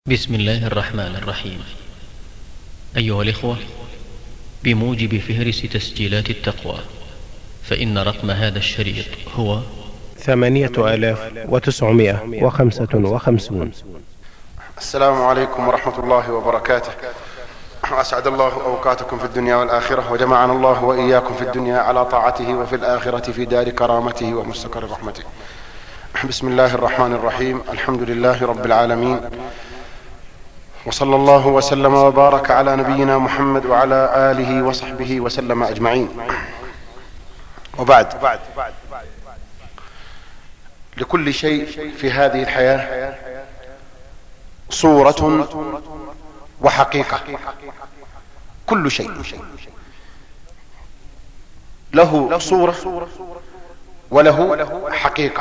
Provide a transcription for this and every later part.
بسم الله الرحمن الرحيم. أيها الإخوة، بموجب فهرس تسجيلات التقوى، فإن رقم هذا الشريط هو 8955. السلام عليكم ورحمة الله وبركاته. أسعد الله أوقاتكم في الدنيا والآخرة، وجمعنا الله وإياكم في الدنيا على طاعته، وفي الآخرة في دار كرامته ومستقر رحمته. بسم الله الرحمن الرحيم. الحمد لله رب العالمين، وصلى الله وسلم وبارك على نبينا محمد وعلى آله وصحبه وسلم أجمعين. وبعد، لكل شيء في هذه الحياة صورة وحقيقة. كل شيء له صورة وله حقيقة،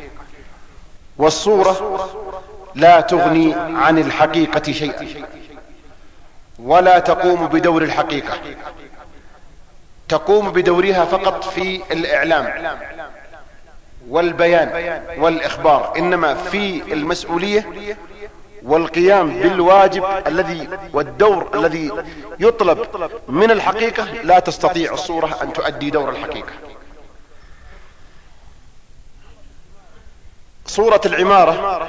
والصورة لا تغني عن الحقيقة شيئا، ولا تقوم بدور الحقيقة، تقوم بدورها فقط في الإعلام والبيان والإخبار، إنما في المسؤولية والقيام بالواجب الذي والدور الذي يطلب من الحقيقة لا تستطيع الصورة أن تؤدي دور الحقيقة. صورة العمارة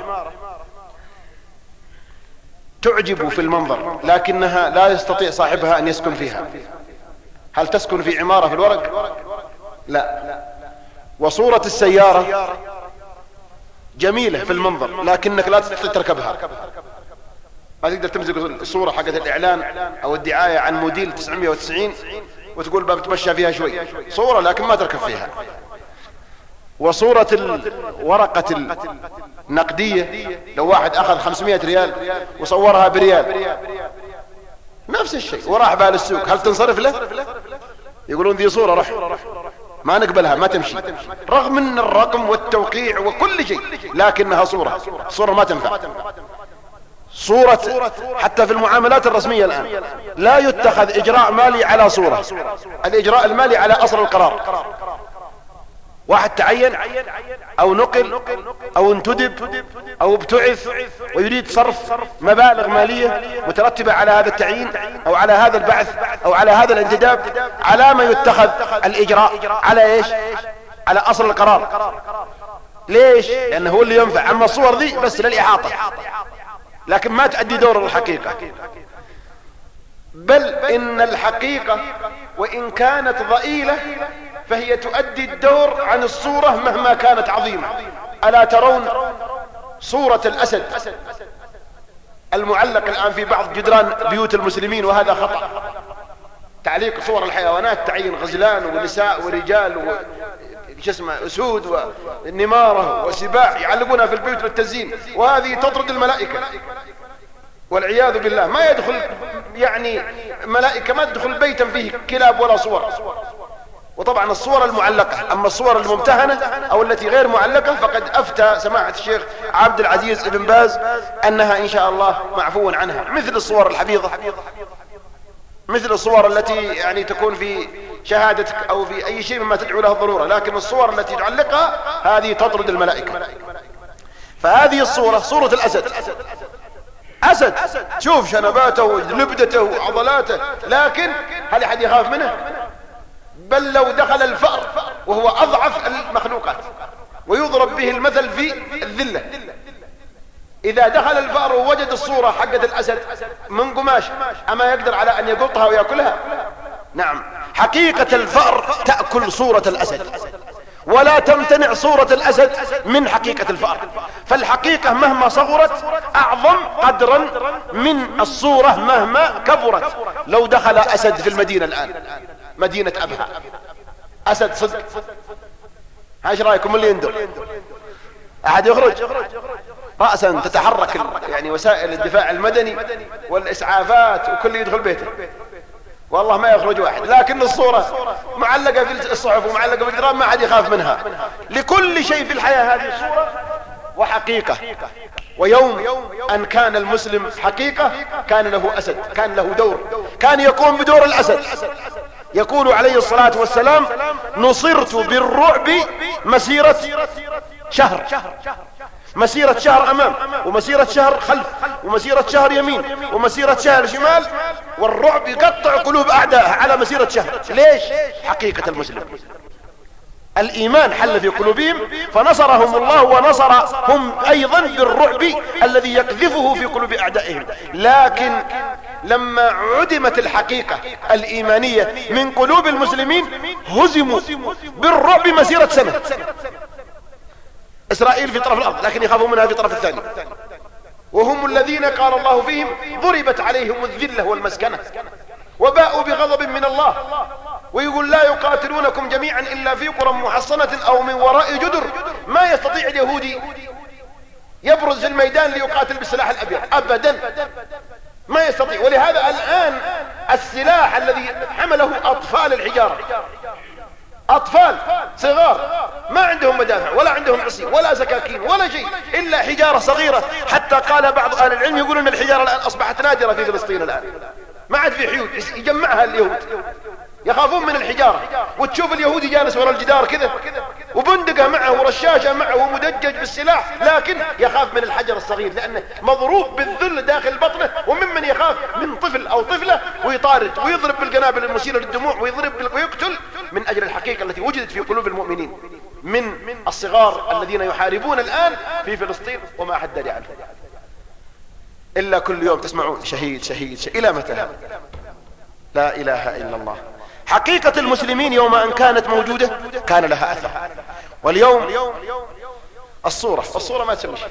تعجب في المنظر، لكنها لا يستطيع صاحبها أن يسكن فيها. هل تسكن في عمارة في الورق؟ لا. وصورة السيارة جميلة في المنظر، لكنك لا تستطيع تركبها. ما تقدر تمسك الصورة حقت الإعلان أو الدعاية عن موديل 990 وتقول بتمشى فيها شوي، صورة لكن ما تركب فيها. وصورة الورقة النقدية، لو واحد أخذ 500 ريال وصورها بريال، نفس الشيء، وراح بها للسوق، هل تنصرف له؟ يقولون ذي صورة، رح ما نقبلها، ما تمشي، رغم من الرقم والتوقيع وكل شيء، لكنها صورة ما تنفع. صورة حتى في المعاملات الرسمية الآن لا يتخذ إجراء مالي على صورة، الإجراء المالي على أصل القرار. واحد تعين أو نقل أو انتدب أو ابتعث ويريد صرف مبالغ مالية مترتبة على هذا التعيين أو على هذا البعث أو على هذا الانتداب، على ما يتخذ الإجراء على إيش؟ على أصل القرار. ليش؟ لأنه هو اللي ينفع. أما الصور ذي بس للإحاطة، لكن ما تؤدي دور الحقيقة. بل إن الحقيقة وإن كانت ضئيلة فهي تؤدي الدور عن الصورة مهما كانت عظيمة. ألا ترون صورة الأسد المعلق الآن في بعض جدران بيوت المسلمين؟ وهذا خطأ. تعليق صور الحيوانات، تعيين غزلان ونساء ورجال أسود ونمارة وسباع يعلقونها في البيوت للتزيين، وهذه تطرد الملائكة والعياذ بالله. ما يدخل ملائكة ما تدخل بيتا فيه كلاب ولا صور. وطبعا الصور المعلقة. أما الصور الممتهنة أو التي غير معلقة فقد أفتى سماحة الشيخ عبد العزيز بن باز أنها إن شاء الله معفو عنها، مثل الصور الحفيظة، مثل الصور التي تكون في شهادتك أو في أي شيء مما تدعو له الضرورة، لكن الصور التي تعلقها هذه تطرد الملائكة. فهذه الصورة صورة الأسد. أسد شوف شنباته ولبدته وعضلاته، لكن هل أحد يخاف منه؟ بل لو دخل الفأر وهو أضعف المخلوقات ويضرب به المثل في الذلة، إذا دخل الفأر ووجد الصورة حقت الأسد من قماش أما يقدر على أن يقطها ويأكلها؟ نعم. حقيقة الفأر تأكل صورة الأسد، ولا تمتنع صورة الأسد من حقيقة الفأر. فالحقيقة مهما صغرت أعظم قدرا من الصورة مهما كبرت. لو دخل أسد في المدينة الآن، مدينة أبها، أسد صدق، ايش رأيكم اللي يندر؟ أحد يخرج؟ رأسا تتحرك وسائل الدفاع المدني والإسعافات وكل يدخل بيته، والله ما يخرج واحد. لكن الصورة معلقة في الصحف ومعلقة في الجدران ما حد يخاف منها. لكل شيء في الحياة هذه صورة وحقيقة. ويوم أن كان المسلم حقيقة كان له أسد، كان له دور، كان يقوم بدور الأسد. يقول عليه الصلاة والسلام: نصرت بالرعب مسيرة شهر. مسيرة شهر أمام ومسيرة شهر خلف ومسيرة شهر يمين ومسيرة شهر شمال، والرعب يقطع قلوب أعدائها على مسيرة شهر. ليش؟ حقيقة المسلم الإيمان حل في قلوبهم فنصرهم الله، ونصرهم أيضا بالرعب الذي يقذفه في قلوب أعدائهم. لكن لما عدمت الحقيقة الإيمانية من قلوب المسلمين هزموا بالرعب مسيرة سنة. إسرائيل في طرف الأرض لكن يخافوا منها في طرف الثاني، وهم الذين قال الله فيهم ضربت عليهم الذلة والمسكنة وباءوا بغضب من الله، ويقول لا يقاتلونكم جميعا إلا في قرى محصنة أو من وراء جدر. ما يستطيع اليهودي يبرز في الميدان ليقاتل بالسلاح الأبيض أبدا، ما يستطيع. ولهذا الآن السلاح الذي حمله أطفال الحجارة، أطفال صغار ما عندهم مدافع ولا عندهم عصي ولا سكاكين ولا شيء إلا حجارة صغيرة. حتى قال بعض أهل العلم يقولون أن الحجارة الآن أصبحت نادرة في فلسطين، الآن ما عاد في حيود يجمعها اليهود، يخافون من الحجارة. وتشوف اليهودي جالس وراء الجدار كذا وبندقه معه ورشاشة معه ومدجج بالسلاح، لكن يخاف من الحجر الصغير لأنه مضروب بالذل داخل بطنه. وممن يخاف من طفل أو طفلة ويطارد ويضرب بالقنابل المشيرة للدموع ويضرب ويقتل من أجل الحقيقة التي وجدت في قلوب المؤمنين من الصغار الذين يحاربون الآن في فلسطين وما حد داري عنه. إلا كل يوم تسمعون شهيد شهيد شهيد. إلى متى؟ لا إله إلا الله. حقيقة المسلمين يوم أن كانت موجودة كان لها أثر، واليوم الصورة ما تسوي شيء.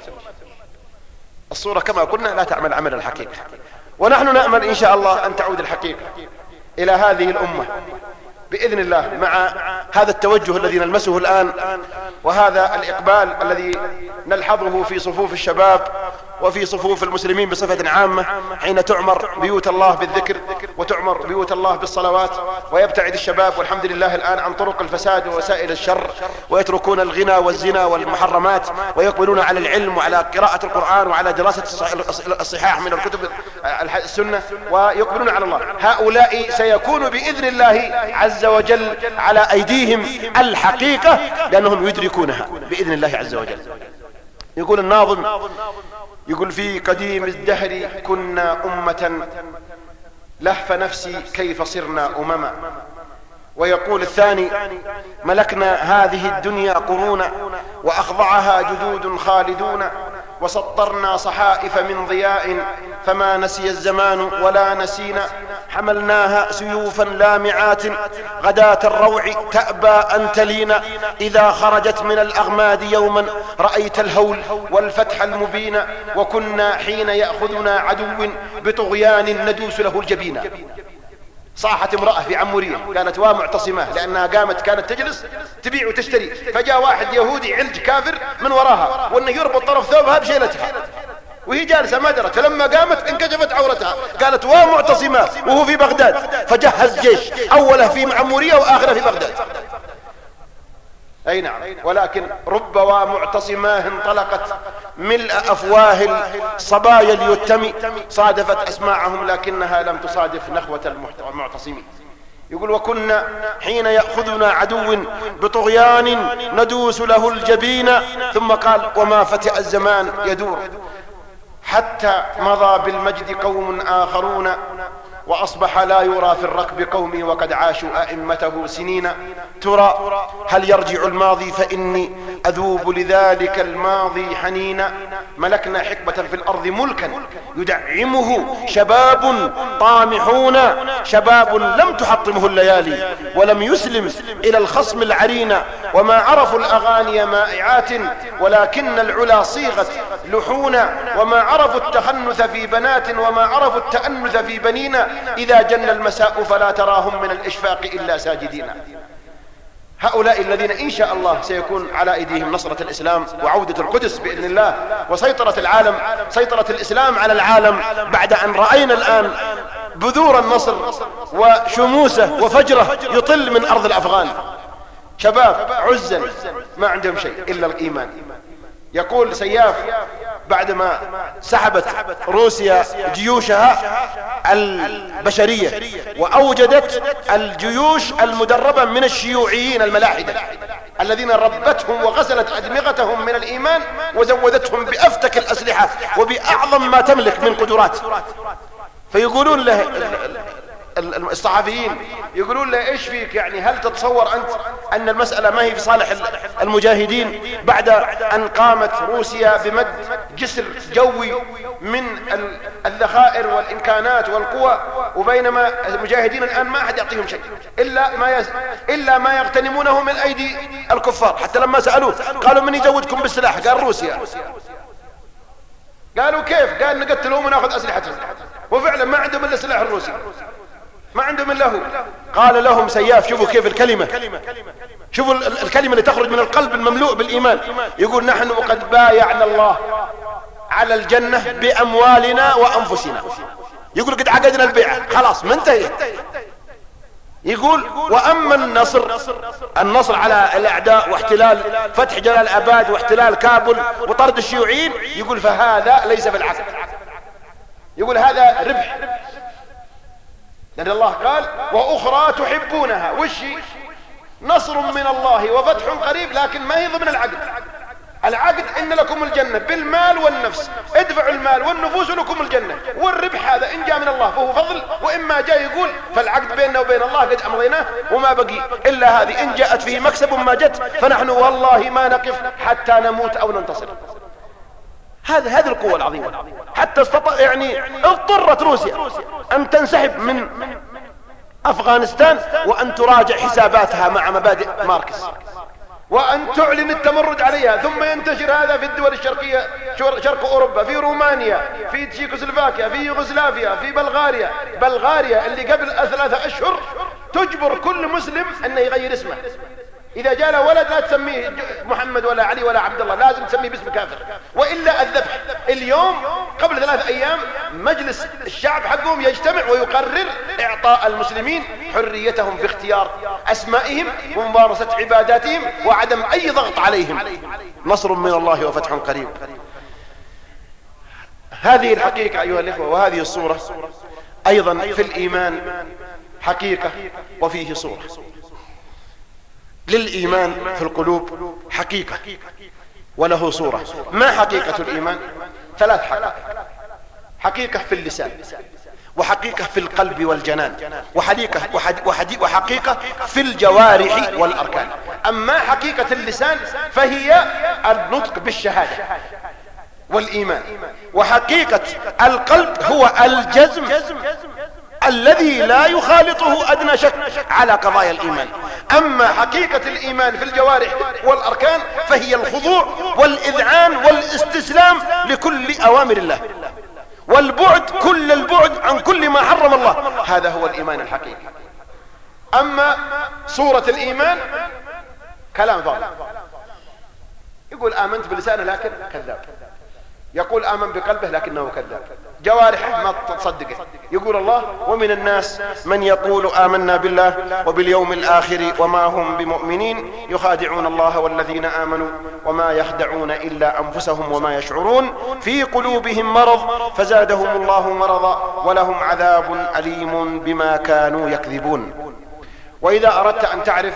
الصورة كما قلنا لا تعمل عمل الحقيقة، ونحن نأمل إن شاء الله أن تعود الحقيقة إلى هذه الأمة بإذن الله، مع هذا التوجه الذي نلمسه الآن وهذا الإقبال الذي نلحظه في صفوف الشباب وفي صفوف المسلمين بصفة عامة، حين تعمر بيوت الله بالذكر وتعمر بيوت الله بالصلوات، ويبتعد الشباب والحمد لله الآن عن طرق الفساد ووسائل الشر، ويتركون الغنى والزنا والمحرمات ويقبلون على العلم وعلى قراءة القرآن وعلى دراسة الصحاح من الكتب السنة، ويقبلون على الله. هؤلاء سيكون بإذن الله عز وجل على أيديهم الحقيقة لأنهم يدركونها بإذن الله عز وجل. يقول الناظم، يقول في قديم الدهر كنا أمة لهف نفسي كيف صرنا أمما. ويقول الثاني ملكنا هذه الدنيا قرونا وأخضعها جدود خالدون، وسطرنا صحائف من ضياء فما نسي الزمان ولا نسينا، حملناها سيوفا لامعات غداة الروع تأبى أن تلينا، إذا خرجت من الأغماد يوما رأيت الهول والفتح المبين، وكنا حين يأخذنا عدو بطغيان ندوس له الجبين. صاحت امرأة في عمورية كانت ومعتصمة لأنها قامت كانت تجلس تبيع وتشتري، فجاء واحد يهودي علج كافر من وراها وأنه يربط طرف ثوبها بشيلتها وهي جالسة ما درت، فلما قامت انكشفت عورتها، قالت ومعتصمة وهو في بغداد، فجهز جيش أوله في عمورية وآخره في بغداد. أي نعم، ولكن رب ومعتصماه انطلقت ملء أفواه الصبايا اليتم، صادفت أسماعهم لكنها لم تصادف نخوة المعتصمين. يقول وكنا حين يأخذنا عدو بطغيان ندوس له الجبين، ثم قال وما فتئ الزمان يدور حتى مضى بالمجد قوم آخرون، وأصبح لا يرى في الركب قومي وقد عاشوا أئمته سنين، ترى هل يرجع الماضي فإني أذوب لذلك الماضي حنينا، ملكنا حقبة في الأرض ملكا يدعمه شباب طامحون، شباب لم تحطمه الليالي ولم يسلم إلى الخصم العرين، وما عرفوا الأغاني مائعات ولكن العلا صيغت لحونا، وما عرفوا التخنث في بنات وما عرفوا التأنث في بنينا، إذا جن المساء فلا تراهم من الإشفاق إلا ساجدين. هؤلاء الذين إن شاء الله سيكون على أيديهم نصرة الإسلام وعودة القدس بإذن الله وسيطرة العالم، سيطرة الإسلام على العالم، بعد أن رأينا الآن بذور النصر وشموسه وفجره يطل من أرض الأفغان، شباب عزا ما عندهم شيء إلا الإيمان. يقول سياف بعدما سحبت روسيا جيوشها البشرية وأوجدت الجيوش المدربة من الشيوعيين الملاحدة الذين ربتهم وغسلت أدمغتهم من الإيمان وزودتهم بأفتك الأسلحة وبأعظم اعظم ما تملك من قدرات. فيقولون له الصحفيين، يقولون له ايش فيك يعني، هل تتصور انت ان المسألة ما هي في صالح المجاهدين بعد ان قامت روسيا بمد جسر جوي من الذخائر والامكانات والقوى، وبينما المجاهدين الان ما احد يعطيهم شيء الا ما يغتنمونه من ايدي الكفار. حتى لما سألوه قالوا من يزودكم بالسلاح؟ قال روسيا. قالوا كيف؟ قال نقتلهم وناخذ اسلحتهم. وفعلا ما عندهم الا السلاح الروسي، ما عندهم الا هو. قال لهم سياف، شوفوا كيف الكلمة، شوفوا الكلمة اللي تخرج من القلب المملوء بالإيمان. يقول نحن قد بايعنا الله على الجنة بأموالنا وأنفسنا. يقول قد عقدنا البيعة، خلاص منتهي. يقول وأما النصر على الأعداء واحتلال فتح جلال آباد واحتلال كابل وطرد الشيوعيين، يقول فهذا ليس بالعقد، يقول هذا ربح. لأن الله قال وأخرى تحبونها، وش نصر من الله وفتح قريب، لكن ما هي ضمن العقد. العقد إن لكم الجنة بالمال والنفس، ادفعوا المال والنفوس لكم الجنة، والربح هذا إن جاء من الله فهو فضل، وإما جاء يقول فالعقد بيننا وبين الله قد أمضيناه وما بقي إلا هذه، إن جاءت فيه مكسب ما جت فنحن والله ما نقف حتى نموت أو ننتصر. هذه القوة العظيمة. حتى يعني اضطرت روسيا أن تنسحب من أفغانستان وأن تراجع حساباتها مع مبادئ ماركس، وأن تعلن التمرد عليها، ثم ينتشر هذا في الدول الشرقية، شرق أوروبا، في رومانيا، في تشيكوسلوفاكيا، في يوغوسلافيا، في بلغاريا اللي قبل 3 أشهر تجبر كل مسلم أنه يغير اسمه. إذا جاء له ولد لا تسميه محمد ولا علي ولا عبد الله، لازم تسميه باسم كافر، وإلا الذبح. اليوم قبل 3 أيام مجلس الشعب حقهم يجتمع ويقرر إعطاء المسلمين حريتهم في اختيار أسمائهم وممارسة عباداتهم وعدم أي ضغط عليهم. نصر من الله وفتح قريب. هذه الحقيقة أيها الإخوة، وهذه الصورة أيضا في الإيمان حقيقة وفيه صورة. للإيمان في القلوب حقيقة وله صورة. ما حقيقة الإيمان؟ 3 حقائق: حقيقة في اللسان، وحقيقة في القلب والجنان، وحقيقة في الجوارح والأركان. أما حقيقة اللسان فهي النطق بالشهادة والإيمان، وحقيقة القلب هو الجزم الذي لا يخالطه أدنى شك على قضايا الإيمان. أما حقيقة الإيمان في الجوارح والأركان فهي الخضوع والإذعان والاستسلام لكل أوامر الله، والبعد كل البعد عن كل ما حرم الله. هذا هو الإيمان الحقيقي. أما صورة الإيمان كلام فاضي، يقول آمنت بلسانه لكن كذاب، يقول آمن بقلبه لكنه كذاب، جوارحه ما تصدقه. يقول الله ومن الناس من يقول آمنا بالله وباليوم الآخر وما هم بمؤمنين يخادعون الله والذين آمنوا وما يخدعون إلا أنفسهم وما يشعرون في قلوبهم مرض فزادهم الله مرضا ولهم عذاب أليم بما كانوا يكذبون. وإذا أردت أن تعرف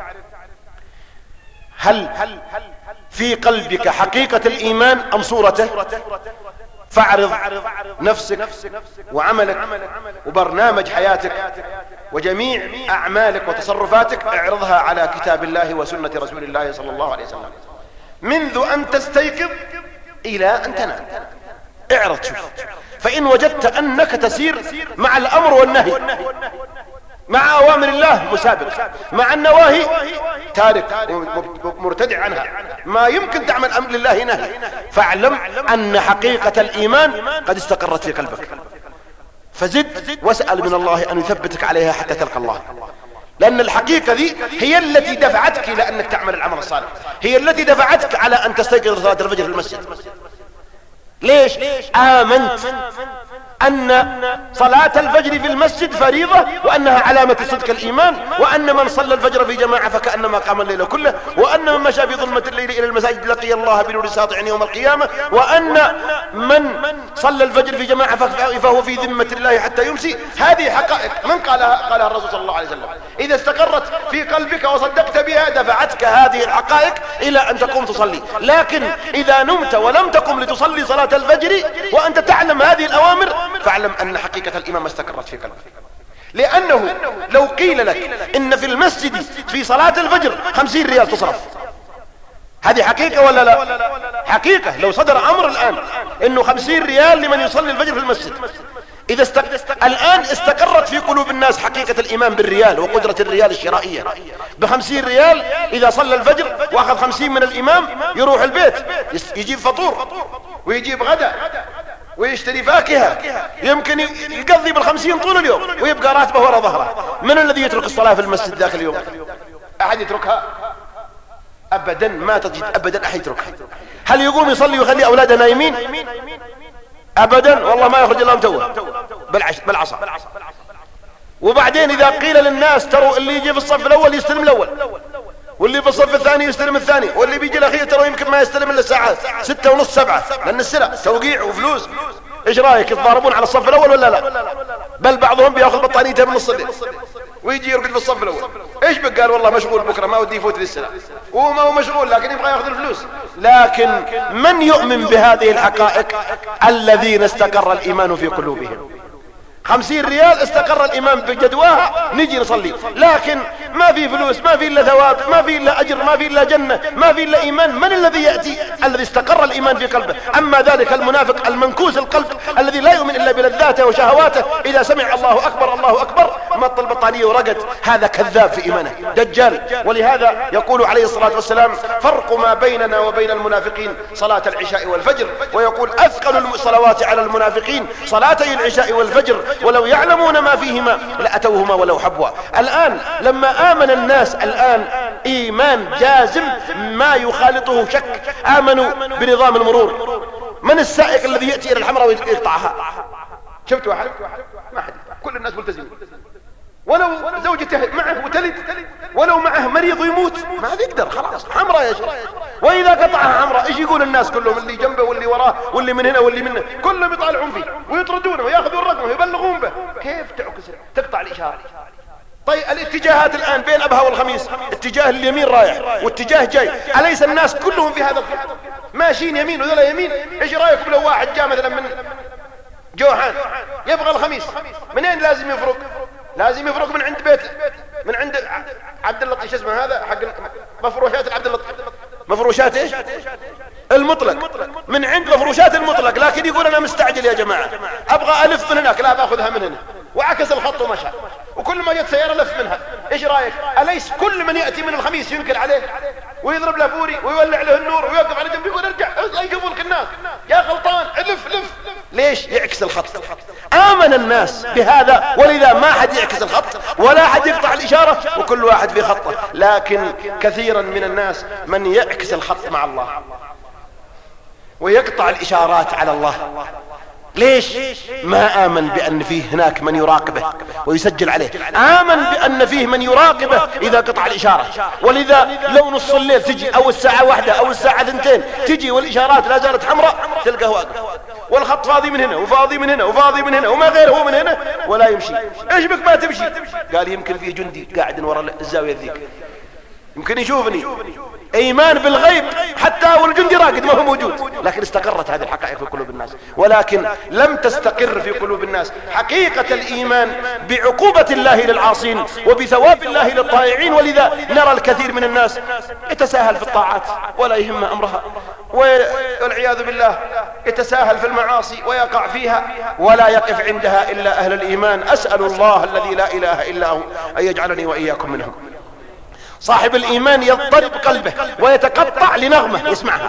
هل في قلبك حقيقة الإيمان أم صورته، فاعرض نفسك وعملك وبرنامج حياتك وجميع أعمالك وتصرفاتك، اعرضها على كتاب الله وسنة رسول الله صلى الله عليه وسلم منذ أن تستيقظ إلى أن تنام. اعرض شوف، فإن وجدت أنك تسير مع الأمر والنهي، مع أوامر الله مسابق، مع النواهي تارك مرتدع عنها، ما يمكن تعمل أمر لله نهي، فاعلم أن حقيقة الإيمان قد استقرت في قلبك. فزد واسأل من الله أن يثبتك عليها حتى تلقى الله، لأن الحقيقة ذي هي التي دفعتك إلى أنك تعمل العمل الصالح، هي التي دفعتك على أن تستيقظ صلاة الفجر في المسجد. ليش؟ آمنت أن صلاة الفجر في المسجد فريضة، وأنها علامة صدق الإيمان، وأن من صلى الفجر في جماعة فكأنما قام الليل كله، وأن من مشى في ظلمة الليل إلى المساجد لقي الله بنور ساطع يوم القيامة، وأن من صلى الفجر في جماعة فهو في ذمة الله حتى يمسي. هذه حقائق من قالها الرسول صلى الله عليه وسلم. إذا استقرت في قلبك وصدقت بها دفعتك هذه الحقائق إلى أن تقوم تصلي. لكن إذا نمت ولم تقم لتصلي صلاة الفجر وأنت تعلم هذه الأوامر، فاعلم أن حقيقة الإيمان ما استقرت في قلبك. لأنه لو قيل لك إن في المسجد في صلاة الفجر 50 ريال تصرف، هذه حقيقة ولا لا؟ حقيقة. لو صدر أمر الآن إنه 50 ريال لمن يصلي الفجر في المسجد، إذا الآن استقرت في قلوب الناس حقيقة الإيمان بالريال وقدرة الريال الشرائية. ب50 ريال إذا صلى الفجر وأخذ 50 من الإمام يروح البيت يجيب فطور ويجيب غدا ويشتري فاكهة، يمكن يقضي بال50 طول اليوم ويبقى راتبه وراء ظهره. من الذي يترك الصلاة في المسجد ذاك اليوم؟ أحد يتركها؟ أبدا ما تجد أبدا أحد يتركها. هل يقوم يصلي ويخلي أولاده نايمين؟ أبدا والله ما يخرج إلا متوه بالعصا. وبعدين إذا قيل للناس تروا اللي يجي في الصف الأول يستلم الأول، واللي في الصف الثاني يستلم الثاني، واللي بيجي الأخير ترى يمكن ما يستلم إلا الساعات 6:30 7، لأن السلع توقيع وفلوس. إيش رأيك؟ يتضاربون على الصف الأول ولا لا؟ بل بعضهم بياخذ بطانيته من نص الليل ويجي يرقد في الصف الأول. إيش بك؟ قال والله مشغول بكرة ما ودي يفوت للسلع. هو ما هو مشغول لكن يبغى ياخذ الفلوس. لكن من يؤمن بهذه الحقائق؟ الذين استقر الإيمان في قلوبهم. 50 ريال استقر الإيمان بجدواها نجي نصلي، لكن ما في فلوس، ما في إلا ثواب، ما في إلا أجر، ما في إلا جنة، ما في إلا إيمان. من الذي يأتي؟ الذي استقر الإيمان في قلبه. أما ذلك المنافق المنكوس القلب الذي لا يؤمن إلا بلذاته وشهواته، إذا سمع الله أكبر الله أكبر مط البطانية ورقد، هذا كذاب في إيمانه دجال. ولهذا يقول عليه الصلاة والسلام فرق ما بيننا وبين المنافقين صلاة العشاء والفجر، ويقول أثقل الصلوات على المنافقين صلاتي العشاء والفجر ولو يعلمون ما فيهما لأتوهما ولو حبوا. الآن لما آمن الناس الآن إيمان جازم ما يخالطه شك، آمنوا بنظام المرور. من السائق الذي يأتي إلى الحمراء ويقطعها؟ شفت واحد؟ ما حد، كل الناس ملتزمين. ولو زوجته معه وتلد، ولو معه مريض ويموت ما يقدر، خلاص حمراء يا شيخ. وإذا قطعها حمراء ايش يقول الناس كلهم؟ اللي جنبه واللي وراه واللي من هنا واللي منه كلهم يطالعون فيه ويطردونه وياخذون رقمه ويبلغون به. كيف تقطع الإشارة؟ طيب الاتجاهات الآن بين أبها والخميس، اتجاه اليمين رايح واتجاه جاي، أليس الناس كلهم في هذا الخط ماشيين يمين وذولا يمين؟ ايش رايكم لو واحد جاء مثلا من جوحان يبغى الخميس، منين لازم يفرق؟ لازم يفرق من عند بيت، من عند عبد اللطيف، شو اسمه هذا حق مفروشات عبد اللطيف، مفروشات ايش؟ المطلق، من عند مفروشات المطلق. لكن يقول انا مستعجل يا جماعه ابغى الف من هناك، لا باخذها من هنا، وعكس الخط ومشى، وكل ما جت سياره لف منها. ايش رايك؟ اليس كل من ياتي من الخميس ينكر عليه ويضرب له بوري ويولع له النور ويوقف على جنب يقول ارجع يقفوا لك الناس يا غلطان لف؟ ليش؟ يعكس الخط. آمن الناس بهذا، ولذا ما حد يعكس الخط ولا حد يقطع الإشارة، وكل واحد في خطه. لكن كثيرا من الناس من يعكس الخط مع الله ويقطع الإشارات على الله. ليش؟ ما آمن بأن فيه هناك من يراقبه ويسجل عليه، آمن بأن فيه من يراقبه إذا قطع الإشارة. ولذا لو نص الليل تجي أو الساعة 1 أو الساعة 2 تجي والإشارات لا زالت حمراء تلقاه واقف، والخط فاضي من هنا وفاضي من هنا وفاضي من هنا وما غيره من هنا ولا يمشي. ايش بك ما تمشي؟ قال يمكن فيه جندي قاعد وراء الزاوية ذيك يمكن يشوفني. ايمان بالغيب حتى والجندي راقد ما هو موجود. لكن استقرت هذه الحقائق في قلوب الناس، ولكن لم تستقر في قلوب الناس حقيقة الايمان بعقوبة الله للعاصين وبثواب الله للطائعين. ولذا نرى الكثير من الناس يتساهل في الطاعات ولا يهم امرها، والعياذ بالله يتساهل في المعاصي ويقع فيها ولا يقف عندها الا اهل الايمان. اسأل الله الذي لا اله الا هو ان يجعلني واياكم منهم. صاحب الإيمان يضطرب قلبه ويتقطع لنغمة يسمعها،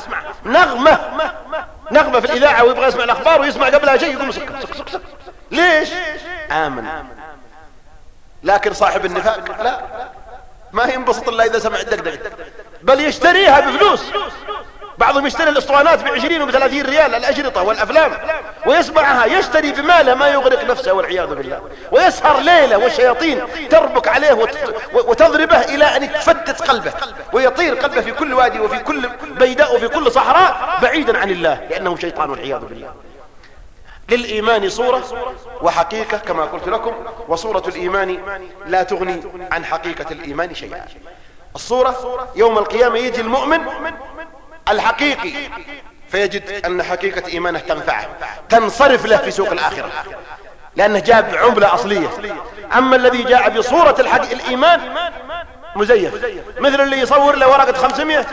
نغمة في الإذاعة ويبغى يسمع الأخبار ويسمع قبلها شيء يقوم سك. ليش؟ آمن. لكن صاحب النفاق لا، ما ينبسط إلا إذا سمع الدقدقة، بل يشتريها بفلوس. بعضهم يشتري الاسطوانات ب20 وب30 ريال الأجرطة والأفلام، ويسمعها يشتري بماله ما يغرق نفسه والعياذ بالله، ويسهر ليلة والشياطين تربك عليه وتضربه إلى أن تفتت قلبه ويطير قلبه في كل وادي وفي كل بيداء وفي كل صحراء بعيدا عن الله لأنه شيطان والعياذ بالله. للإيمان صورة وحقيقة كما قلت لكم، وصورة الإيمان لا تغني عن حقيقة الإيمان شيئا. الصورة يوم القيامة يجي المؤمن الحقيقي فيجد أن حقيقة إيمانه تنفعه تنصرف له في سوق الآخرة لأنه جاب عملة أصلية. أما الذي جاء بصورة الإيمان مزيف، مثل اللي يصور له ورقة 500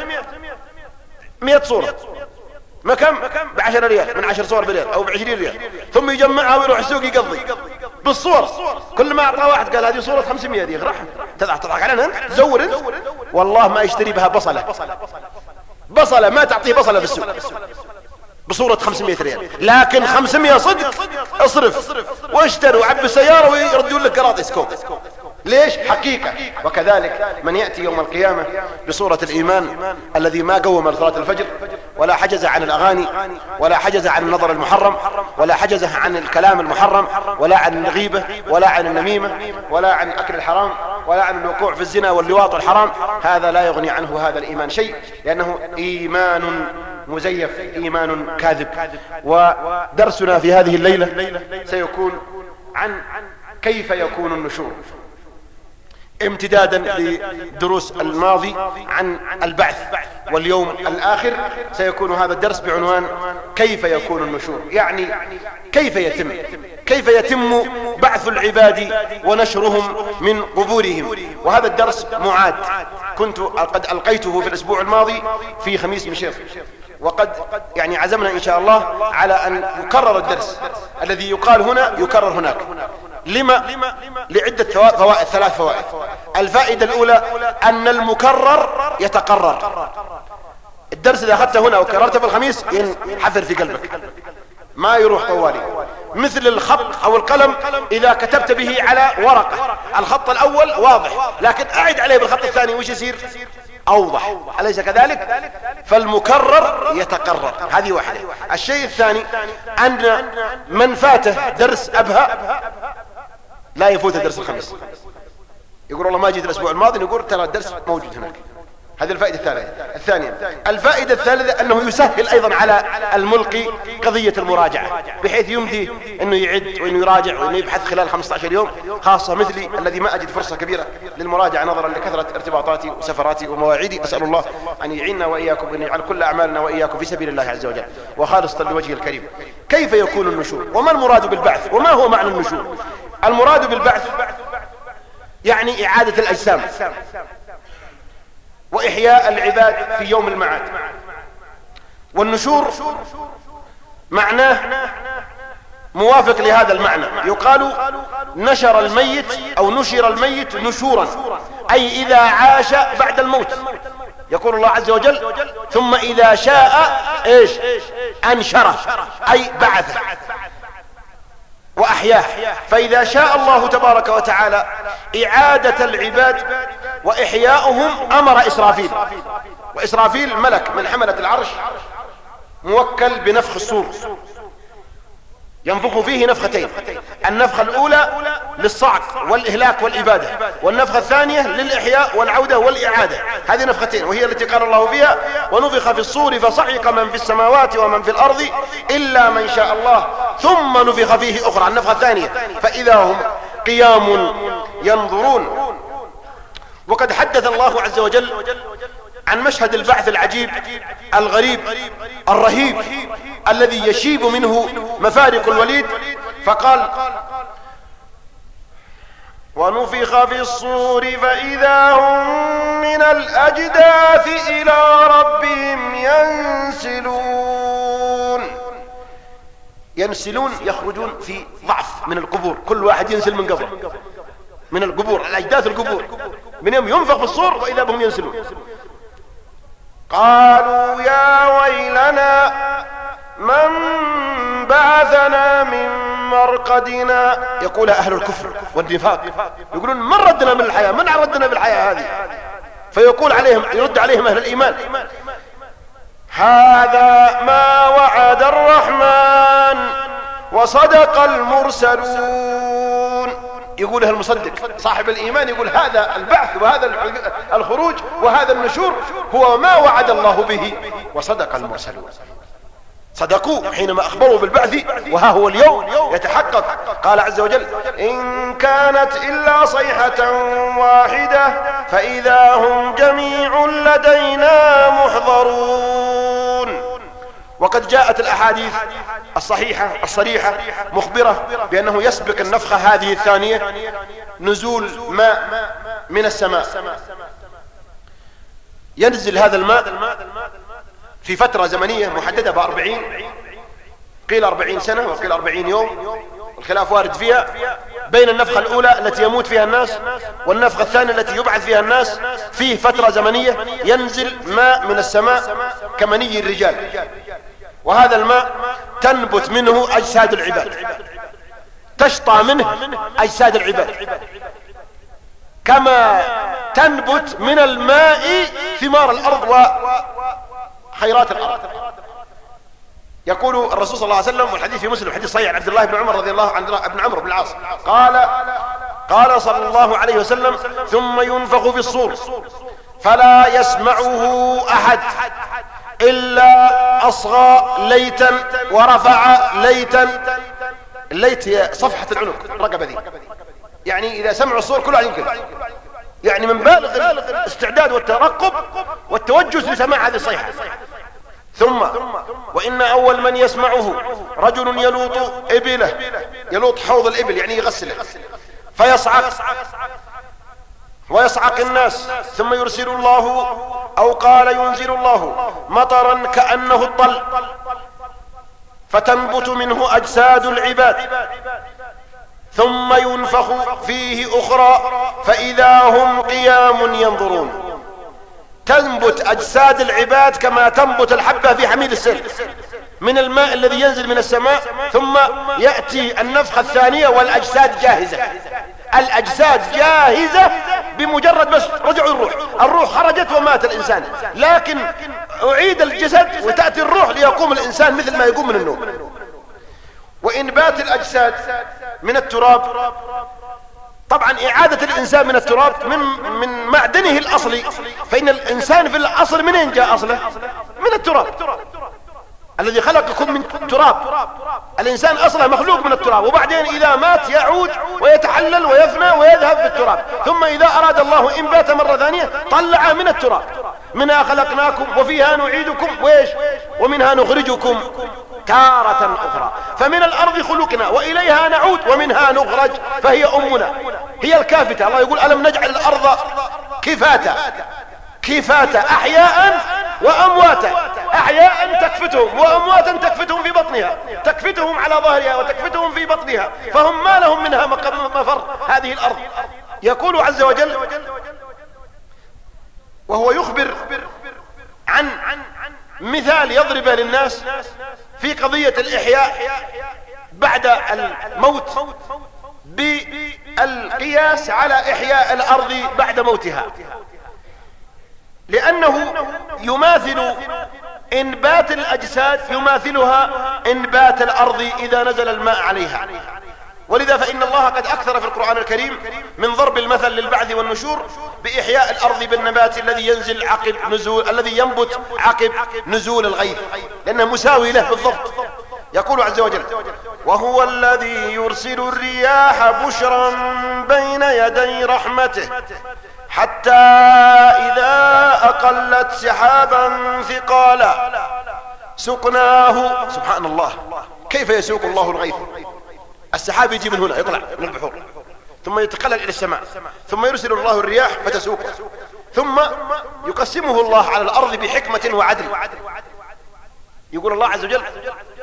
100 صورة ما كم ب10 ريال، من 10 صور بريال أو ب20 ريال، ثم يجمعها ويروح السوق يقضي بالصور. كل ما أعطى واحد قال هذه صورة 500 دي راح تضحك علينا أنت تزور أنت، والله ما يشتري بها بصلة ما تعطيه بصلة في السوق بصورة 500 ريال، لكن 500 صدق اصرف واشتروا وعبوا السيارة ويردون لك قراطيس كوب. ليش؟ حقيقة. وكذلك من يأتي يوم القيامة بصورة الإيمان الذي ما قوم صلاة الفجر ولا حجز عن الأغاني ولا حجز عن النظر المحرم ولا حجز عن الكلام المحرم ولا عن الغيبة ولا عن النميمة ولا عن أكل الحرام ولا عن الوقوع في الزنا واللواط الحرام، هذا لا يغني عنه هذا الإيمان شيء، لأنه إيمان مزيف، إيمان كاذب. ودرسنا في هذه الليلة سيكون عن كيف يكون النشور، امتدادا لدروس الماضي عن البعث واليوم الآخر. سيكون هذا الدرس بعنوان كيف يكون النشور، يعني كيف يتم بعث العباد ونشرهم من قبورهم. وهذا الدرس معاد، كنت قد ألقيته في الأسبوع الماضي في خميس مشيط، وقد يعني عزمنا إن شاء الله على أن يكرر الدرس الذي يقال هنا يكرر هناك. لما؟ لعدة فوائد، 3 فوائد. الفائدة الأولى أن المكرر يتقرر. الدرس إذا أخذته هنا وكررته في الخميس ينحفر في قلبك ما يروح طوالي، مثل الخط أو القلم إذا كتبت به على ورقة الخط الأول واضح، لكن أعد عليه بالخط الثاني وش يصير؟ أوضح، أليس كذلك؟ فالمكرر يتقرر، هذه واحدة. الشيء الثاني أن من فاته درس أبها لا يفوت درس الخميس، يقول والله ما جيت الأسبوع الماضي، نقول ترى الدرس موجود هناك. هذه الفائدة الثانية. الفائدة الثالثة أنه يسهل أيضا على الملقي قضية المراجعة، بحيث يمدي أنه يعد وأنه يراجع وأنه يبحث خلال 15 يوم، خاصة مثلي الذي ما أجد فرصة كبيرة للمراجعة نظرا لكثرة ارتباطاتي وسفراتي ومواعيدي. أسأل الله أن يعيننا وإياكم وأن يجعل كل أعمالنا وإياكم في سبيل الله عز وجل وخالصة لوجهه الكريم. كيف يكون النشور؟ وما المراد بالبعث؟ وما هو معنى النشور؟ المراد بالبعث يعني إعادة الأجسام وإحياء العباد في يوم المعاد. والنشور معناه موافق لهذا المعنى، يقال نشر الميت أو نشر الميت نشورا، أي إذا عاش بعد الموت. يقول الله عز وجل ثم إذا شاء إيش؟ أنشره، أي بعث وأحياه. فإذا شاء الله تبارك وتعالى إعادة العباد وإحياؤهم أمر إسرافيل، وإسرافيل ملك من حملة العرش موكل بنفخ الصور، ينفخ فيه نفختين، النفخة الأولى للصعق والإهلاك والإبادة، والنفخة الثانية للإحياء والعودة والإعادة. هذه نفختين وهي التي قال الله فيها ونفخ في الصور فصعق من في السماوات ومن في الأرض إلا من شاء الله ثم نفخ فيه أخرى، النفخة الثانية، فإذا هم قيام ينظرون. وقد حدث الله عز وجل عن مشهد البعث العجيب الغريب الرهيب الذي يشيب منه مفارق الوليد، فقال ونفخ في الصور فإذا هم من الأجداث إلى ربهم ينسلون، يخرجون في ضعف من القبور، كل واحد ينسل من قبره من القبور، الأجداث القبور، من يوم ينفخ في الصور وإذا بهم ينسلون. قالوا يا ويلنا من بعثنا من مرقدنا، يقول أهل الكفر والنفاق، يقولون من ردنا من الحياة، من ردنا بالحياة هذه؟ فيقول عليهم، يرد عليهم أهل الإيمان هذا ما وعد الرحمن وصدق المرسلون. يقولها المصدق صاحب الإيمان، يقول هذا البعث وهذا الخروج وهذا النشور هو ما وعد الله به، وصدق المرسلون. صدقوا حينما أخبروا بالبعث، وها هو اليوم يتحقق. قال عز وجل: إن كانت إلا صيحة واحدة فإذا هم جميع لدينا محضرون. وقد جاءت الأحاديث الصحيحة الصريحة مخبرة بأنه يسبق النفخة هذه الثانية نزول ماء من السماء. ينزل هذا الماء في فترة زمنية محددة ب40، قيل 40 سنة وقيل 40 يوم، الخلاف وارد فيها، بين النفخة الأولى التي يموت فيها الناس والنفخة الثانية التي يبعث فيها الناس. فيه فترة زمنية ينزل ماء من السماء كمني الرجال، وهذا الماء تنبت منه أجساد العباد، تشطى منه أجساد العباد، كما تنبت من الماء ثمار الأرض وخيرات الأرض. يقول الرسول صلى الله عليه وسلم، والحديث في مسلم، حديث صحيح عن عبد الله بن عمر رضي الله عنه، ابن عمرو بن العاص، قال صلى الله عليه وسلم: ثم ينفخ في الصور فلا يسمعه أحد إلا أصغى ليتا ورفع ليتا. الليت هي صفحة العنق، الرقبة ذي، يعني إذا سمعوا الصور كلها يمكن، يعني من بالغ الاستعداد والترقب والتوجس لسماع هذه الصيحة. ثم وإن أول من يسمعه رجل يلوط إبله، يلوط حوض الإبل يعني يغسله، ويصعق الناس، ثم يرسل الله أو قال ينزل الله مطرا كأنه الطل فتنبت منه أجساد العباد، ثم ينفخ فيه أخرى فإذا هم قيام ينظرون. تنبت أجساد العباد كما تنبت الحبة في حميد السيل من الماء الذي ينزل من السماء، ثم يأتي النفخة الثانية والأجساد جاهزة. الأجساد جاهزة بمجرد بس رجعوا الروح خرجت ومات الإنسان، لكن أعيد الجسد وتأتي الروح ليقوم الإنسان مثل ما يقوم من النوم. وإنبات الأجساد من التراب، طبعا إعادة الإنسان من التراب من معدنه الأصلي، فإن الإنسان في الأصل منين جاء أصله؟ من التراب الذي خلقكم من تراب. الإنسان أصله مخلوق من التراب، وبعدين إذا مات يعود ويتحلل ويفنى ويذهب في التراب، ثم إذا أراد الله إنبات مرة ثانية طلع من التراب. منها خلقناكم وفيها نعيدكم ومنها نخرجكم تارة أخرى. فمن الأرض خلقنا وإليها نعود ومنها نخرج، فهي أمنا، هي الكافتة. الله يقول: ألم نجعل الأرض كفاتا أحياء وأمواتا، أحياء تكفتهم وأمواتا تكفتهم في بطنها، تكفتهم على ظهرها وتكفتهم في بطنها، فهم ما لهم منها مفر هذه الأرض. يقول عز وجل وهو يخبر عن مثال يضرب للناس في قضية الإحياء بعد الموت بالقياس على إحياء الأرض بعد موتها، لأنه يماثل إنبات الأجساد يماثلها إنبات الأرض إذا نزل الماء عليها. ولذا فإن الله قد أكثر في القرآن الكريم من ضرب المثل للبعث والنشور بإحياء الأرض بالنبات الذي ينزل عقب نزول، الذي ينبت عقب نزول الغيث، لأنه مساوي له بالضبط. يقول عز وجل: وهو الذي يرسل الرياح بشرا بين يدي رحمته حتى إذا أقلت سحابا ثقالا سقناه. سبحان الله، كيف يسوق الله الغيث؟ السحاب يجي من هنا، يطلع من البحور، ثم يتقلل إلى السماء، ثم يرسل الله الرياح فتسوقه، ثم يقسمه الله على الأرض بحكمة وعدل. يقول الله عز وجل: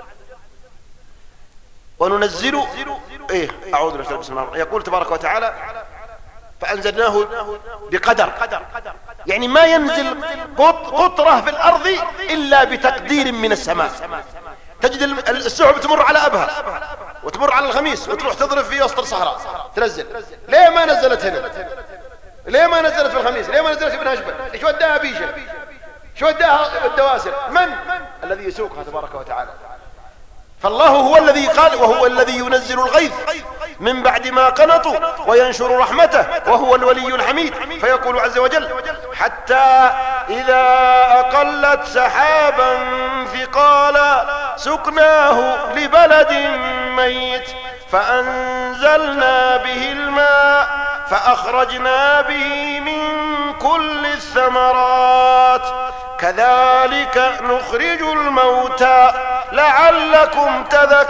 وننزل أعوذ بالله بسم الله. يقول تبارك وتعالى: فأنزلناه بقدر، يعني ما ينزل قطرة في الأرض إلا بتقدير من السماء. تجد السحب تمر على أبها وتمر على الخميس وتروح تضرب في وسط الصحراء تنزل. ليه ما نزلت هنا؟ ليه ما نزلت في الخميس؟ ليه ما نزلت في ابن هشبل؟ ايش وداها بيشة؟ ايش وداها الدواسر؟ من الذي يسوقها تبارك وتعالى؟ فالله هو الذي قال وهو الذي ينزل الغيث من بعد ما قنطوا وينشر رحمته وهو الولي الحميد. فيقول عز وجل: حتى إذا أقلت سحابا ثقالا سقناه لبلد ميت فأنزلنا به الماء فأخرجنا به من كل الثمرات كذلك نخرج الموتى لعلكم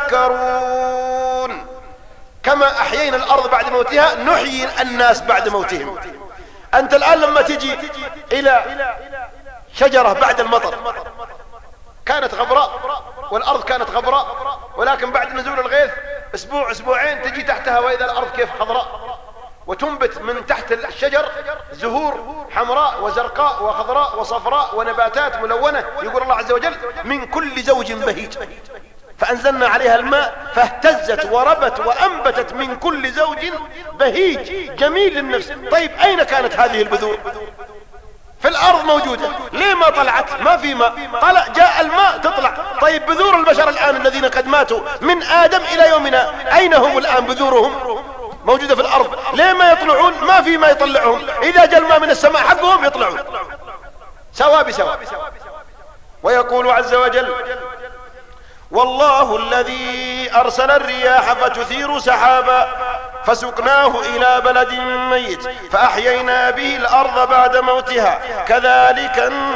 تذكرون. كما أحيينا الأرض بعد موتها نحيي الناس بعد موتهم. أنت الآن لما تجي إلى شجرة بعد المطر كانت غبراء والأرض كانت غبراء، ولكن بعد نزول الغيث أسبوع أسبوعين تجي تحتها وإذا الأرض كيف خضراء، وتنبت من تحت الشجر زهور حمراء وزرقاء وخضراء وصفراء ونباتات ملونة. يقول الله عز وجل: من كل زوج بهيج فأنزلنا عليها الماء فاهتزت وربت وأنبتت من كل زوج بهيج جميل للنفس. طيب أين كانت هذه البذور؟ في الأرض موجودة، ليه ما طلعت؟ ما في ماء، طلع جاء الماء تطلع. طيب بذور البشر الآن الذين قد ماتوا من آدم إلى يومنا أين هم الآن؟ بذورهم موجودة في الأرض، ليه ما يطلعون؟ ما في ما يطلعهم. إذا جاء الماء من السماء حقهم يطلعون سوا بسوا. ويقول عز وجل: والله الذي أرسل الرياح فتثير سحابا فسقناه إلى بلد ميت فأحيينا به الأرض بعد موتها كذلك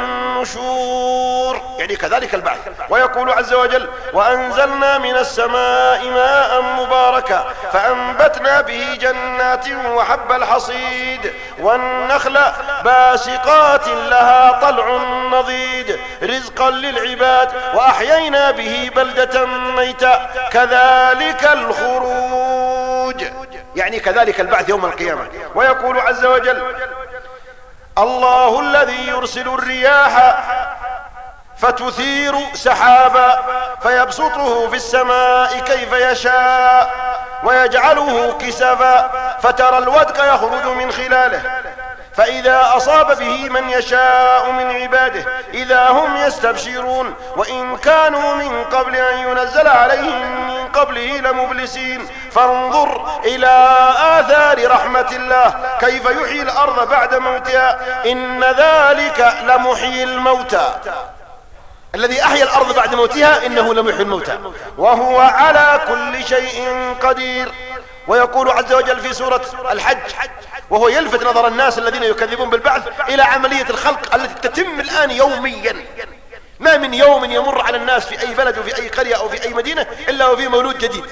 النشور، يعني كذلك البعث. ويقول عز وجل: وأنزلنا من السماء ماء مباركا فأنبتنا به جنات وحب الحصيد والنخل باسقات لها طلع نضيد رزقا للعباد وأحيينا به بلدة ميتا كذلك الخروج، يعني كذلك البعث يوم القيامة. ويقول عز وجل: الله الذي يرسل الرياح فتثير سحابا فيبسطه في السماء كيف يشاء ويجعله كسفا فترى الودق يخرج من خلاله فإذا أصاب به من يشاء من عباده إذا هم يستبشرون وإن كانوا من قبل أن ينزل عليهم من قبله لمبلسين فانظر إلى آثار رحمة الله كيف يحيي الأرض بعد موتها إن ذلك لمحيي الموتى. الذي أحيا الأرض بعد موتها إنه لمحيي الموتى وهو على كل شيء قدير. ويقول عز وجل في سورة الحج وهو يلفت نظر الناس الذين يكذبون بالبعث إلى عملية الخلق التي تتم الآن يوميا. ما من يوم يمر على الناس في أي بلد وفي أي قرية أو في أي مدينة إلا وفي مولود جديد.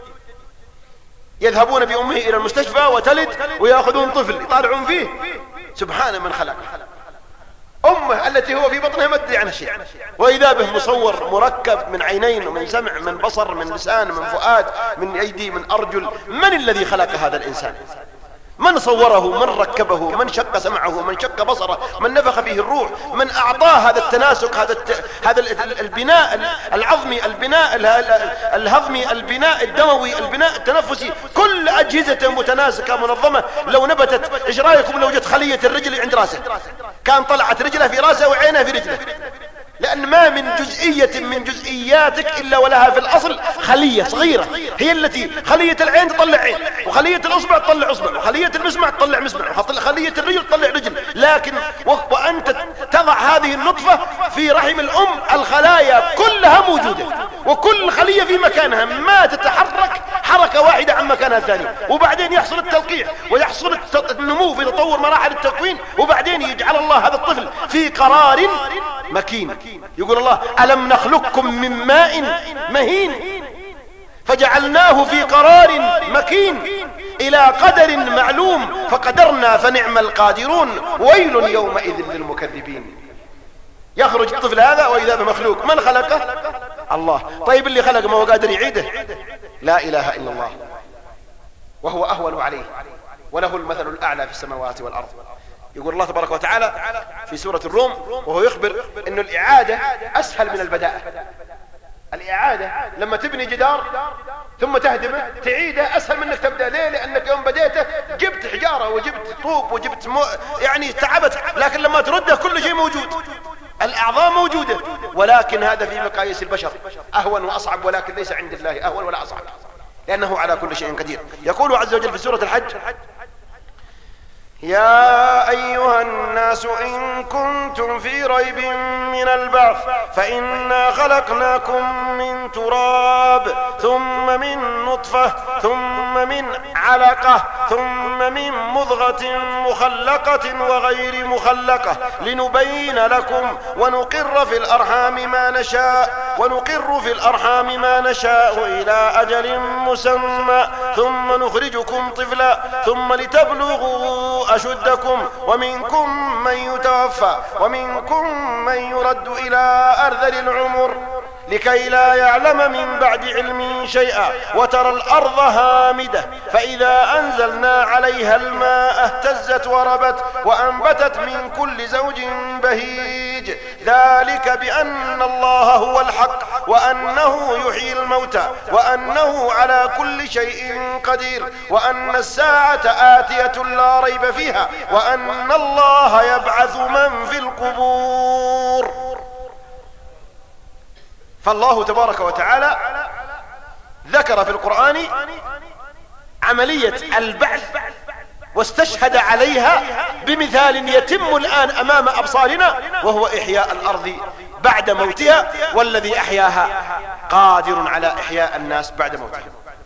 يذهبون بأمه إلى المستشفى وتلد ويأخذون طفل يطالعون فيه سبحان من خلق. أمه التي هو في بطنها ما تدري عنها شيء وإذا به مصور مركب من عينين ومن سمع من بصر من لسان من فؤاد من أيدي من أرجل. من الذي خلق هذا الإنسان؟ من صوره؟ من ركبه؟ من شق سمعه؟ من شق بصره؟ من نفخ فيه الروح؟ من أعطاه هذا التناسق هذا البناء العظمي البناء الهضمي البناء الدموي البناء التنفسي كل أجهزة متناسقة منظمة. لو نبتت إيش رأيكم لو جت خلية الرجل عند راسه كان طلعت رجله في راسه وعينه في رجله؟ لأن ما من جزئية من جزئياتك إلا ولها في الأصل خلية صغيرة هي التي خلية العين تطلع عين وخلية الأصبع تطلع أصبع وخلية المسمع تطلع مسمع وخلية الرجل تطلع رجل. لكن وأنت تضع هذه النطفة في رحم الأم الخلايا كلها موجودة وكل خلية في مكانها ما تتحرك حركة واحدة عن مكانها الثاني. وبعدين يحصل التلقيح ويحصل النمو في تطور مراحل التكوين وبعدين يجعل الله هذا الطفل في قرار مكين. يقول الله: ألم نخلقكم من ماء مهين فجعلناه في قرار مكين إلى قدر معلوم فقدرنا فنعم القادرون ويل يومئذ للمكذبين. يخرج الطفل هذا وإذا بمخلوق من خلقه؟ الله. طيب اللي خلق ما هو قادر يعيده؟ لا إله إلا الله وهو أهون عليه وله المثل الأعلى في السماوات والأرض. يقول الله تبارك وتعالى في سورة الروم وهو يخبر أن الإعادة أسهل من البداءة. الإعادة لما تبني جدار ثم تهدمه تعيده أسهل من أنك تبدأ. ليه؟ لأنك يوم بديته جبت حجارة وجبت طوب وجبت يعني تعبت، لكن لما ترده كل شيء موجود الأعضاء موجودة. ولكن هذا في مقاييس البشر أهون وأصعب، ولكن ليس عند الله أهون ولا أصعب، لأنه على كل شيء قدير. يقول عز وجل في سورة الحج: يا أيها الناس إن كنتم في ريب من البعث فإنا خلقناكم من تراب ثم من نطفة ثم من علقة ثم من مضغة مخلقة وغير مخلقة لنبين لكم ونقر في الأرحام ما نشاء إلى أجل مسمى ثم نخرجكم طفلا ثم لتبلغوا أشدكم ومنكم من يتوفى ومنكم من يرد إلى أرذل العمر لكي لا يعلم من بعد علم شيئا وترى الأرض هامدة فإذا أنزلنا عليها الماء اهتزت وربت وأنبتت من كل زوج بهيج ذلك بأن الله هو الحق وأنه يحيي الموتى وأنه على كل شيء قدير وأن الساعة آتية لا ريب فيها وأن الله يبعث من في القبور. فالله تبارك وتعالى ذكر في القرآن عملية البعث واستشهد عليها بمثال يتم الآن أمام أبصارنا وهو إحياء الأرض بعد موتها، والذي أحياها قادر على إحياء الناس بعد موتها.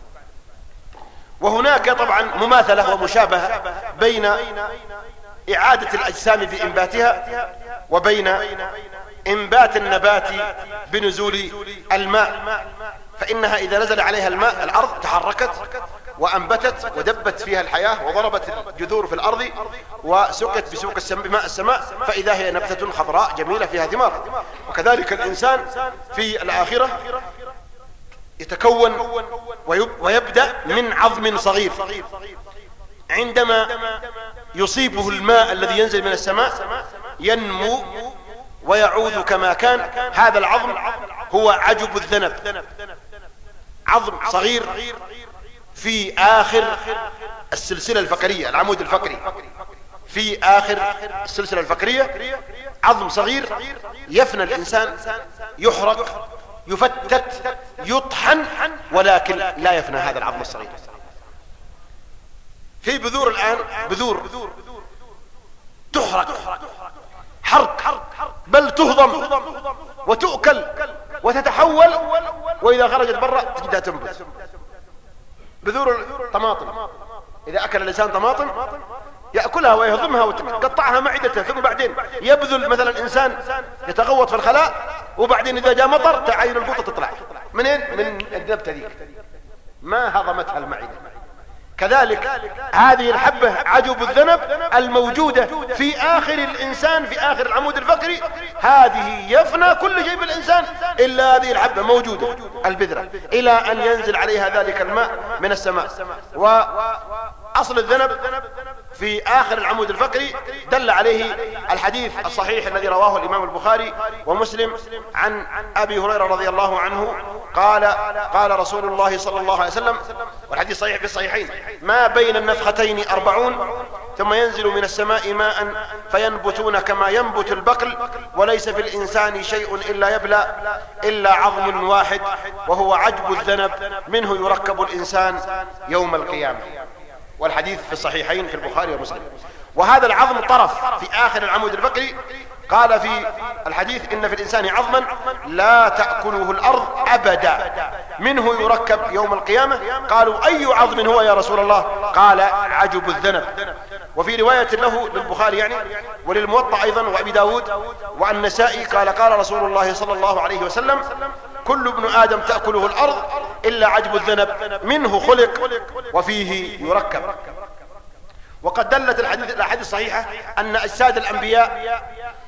وهناك طبعا مماثلة ومشابهة بين إعادة الأجسام بإنباتها وبين إنبات النبات بنزول الماء، فإنها إذا نزل عليها الماء الأرض تحركت وأنبتت ودبت فيها الحياة وضربت الجذور في الأرض وسقت بسوق بماء السماء فإذا هي نبتة خضراء جميلة فيها ثمار. وكذلك الإنسان في الآخرة يتكون ويبدأ من عظم صغير، عندما يصيبه الماء الذي ينزل من السماء ينمو ويعود كما كان. هذا العظم هو عجب الذنب، عظم صغير في آخر السلسلة الفقرية، العمود الفقري في آخر السلسلة الفقرية، عظم صغير يفنى الإنسان، يحرق، يفتت، يطحن، ولكن لا يفنى هذا العظم الصغير. في بذور الآن، بذور تحرق حرق بل تهضم وتؤكل وتتحول، وإذا خرجت برا تجدها تنبت. بذور الطماطم، إذا أكل الإنسان طماطم يأكلها ويهضمها وتقطعها معدته، ثم بعدين يبذل مثلا إنسان يتغوط في الخلاء، وبعدين إذا جاء مطر تعاين القطة تطلع منين؟ من النبتة ذيك، ما هضمتها المعدة. كذلك هذه الحبة عجب الذنب الموجودة في آخر الإنسان، في آخر العمود الفقري، هذه يفنى كل شيء بالإنسان إلا هذه الحبة موجودة البذرة، إلى أن ينزل عليها ذلك الماء من السماء. وأصل الذنب في آخر العمود الفقري دل عليه الحديث الصحيح الذي رواه الإمام البخاري ومسلم عن أبي هريرة رضي الله عنه قال رسول الله صلى الله عليه وسلم، والحديث صحيح في الصحيحين: ما بين النفختين 40 ثم ينزل من السماء ماء فينبتون كما ينبت البقل وليس في الإنسان شيء إلا يبلى إلا عظم واحد وهو عجب الذنب منه يركب الإنسان يوم القيامة. والحديث في الصحيحين في البخاري ومسلم. وهذا العظم طرف في آخر العمود الفقري، قال في الحديث: إن في الإنسان عظما لا تأكله الأرض أبدا منه يركب يوم القيامة. قالوا: أي عظم هو يا رسول الله؟ قال: عجب الذنب. وفي رواية له للبخاري يعني وللموطأ أيضا وأبي داود والنسائي قال رسول الله صلى الله عليه وسلم: كل ابن آدم تأكله الأرض إلا عجب الذنب منه خلق وفيه يركب. وقد دلت الأحاديث الصحيحة أن أجساد الأنبياء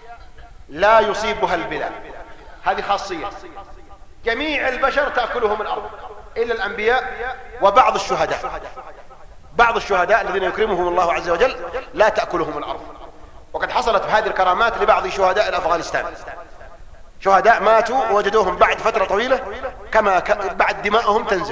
لا يصيبها البلاء، هذه خاصية، جميع البشر تأكلهم الأرض إلا الأنبياء وبعض الشهداء. بعض الشهداء الذين يكرمهم الله عز وجل لا تأكلهم الأرض. وقد حصلت هذه الكرامات لبعض شهداء الأفغانستان، شهداء ماتوا ووجدوهم بعد فترة طويلة كما بعد دماءهم تنزف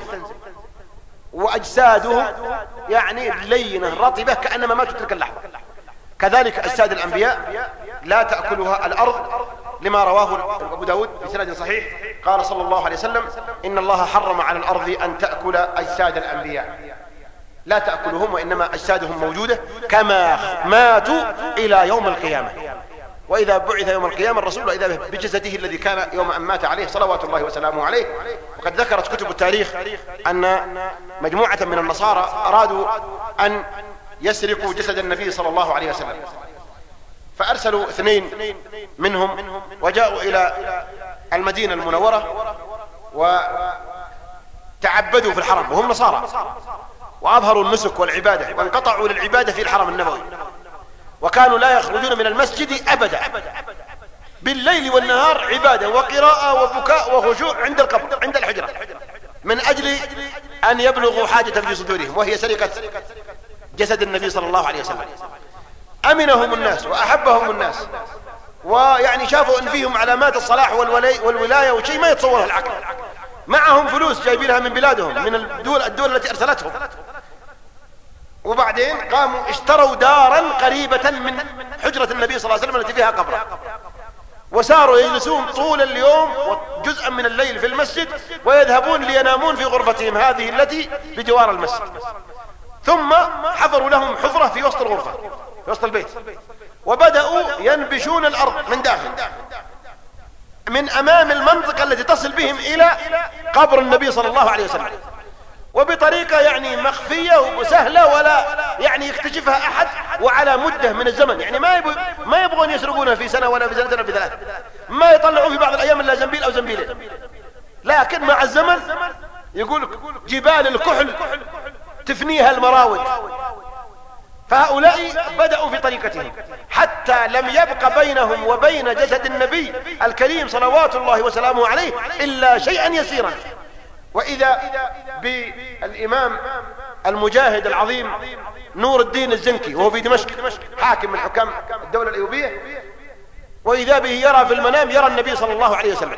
وأجسادهم يعني لينة رطبة كأنما ماتوا تلك اللحظة. كذلك أجساد الأنبياء لا تأكلها الأرض، لما رواه أبو داود بسند صحيح قال صلى الله عليه وسلم: إن الله حرم على الأرض أن تأكل أجساد الأنبياء، لا تأكلهم وإنما أجسادهم موجودة كما ماتوا إلى يوم القيامة. وإذا بعث يوم القيامة الرسول وإذا بجسده الذي كان يوم أن مات عليه صلوات الله وسلامه عليه. وقد ذكرت كتب التاريخ أن مجموعة من النصارى أرادوا أن يسرقوا جسد النبي صلى الله عليه وسلم، فأرسلوا 2 منهم وجاءوا إلى المدينة المنورة وتعبدوا في الحرم وهم نصارى، وأظهروا النسك والعبادة وانقطعوا للعبادة في الحرم النبوي، وكانوا لا يخرجون من المسجد أبدا، بالليل والنهار عبادة وقراءة وبكاء وخشوع عند القبر عند الحجرة، من أجل أن يبلغوا حاجة في صدورهم وهي سرقة جسد النبي صلى الله عليه وسلم. أمنهم الناس وأحبهم الناس، ويعني شافوا أن فيهم علامات الصلاح والولاية وشيء ما يتصوره العقل. معهم فلوس جايبينها من بلادهم من الدول التي أرسلتهم، وبعدين قاموا اشتروا دارا قريبة من حجرة النبي صلى الله عليه وسلم التي فيها قبره، وساروا يجلسون طول اليوم وجزءا من الليل في المسجد، ويذهبون لينامون في غرفتهم هذه التي بجوار المسجد. ثم حفروا لهم حفرة في وسط الغرفة في وسط البيت، وبدأوا ينبشون الأرض من داخل من أمام المنطقة التي تصل بهم إلى قبر النبي صلى الله عليه وسلم، وبطريقة يعني مخفية وسهلة ولا يعني يكتشفها أحد، وعلى مدة من الزمن. يعني ما يبغون يسرقونها في سنة ولا في سنة ولا في 3، ما يطلعون في بعض الأيام إلا زنبيل أو زنبيلين، لكن مع الزمن يقول جبال الكحل تفنيها المراود. فهؤلاء بدأوا في طريقتهم حتى لم يبق بينهم وبين جسد النبي الكريم صلوات الله وسلامه عليه إلا شيئا يسيرا. وإذا بالإمام المجاهد العظيم نور الدين الزنكي وهو في دمشق حاكم من حكام الدولة الأيوبية، وإذا به يرى في المنام يرى النبي صلى الله عليه وسلم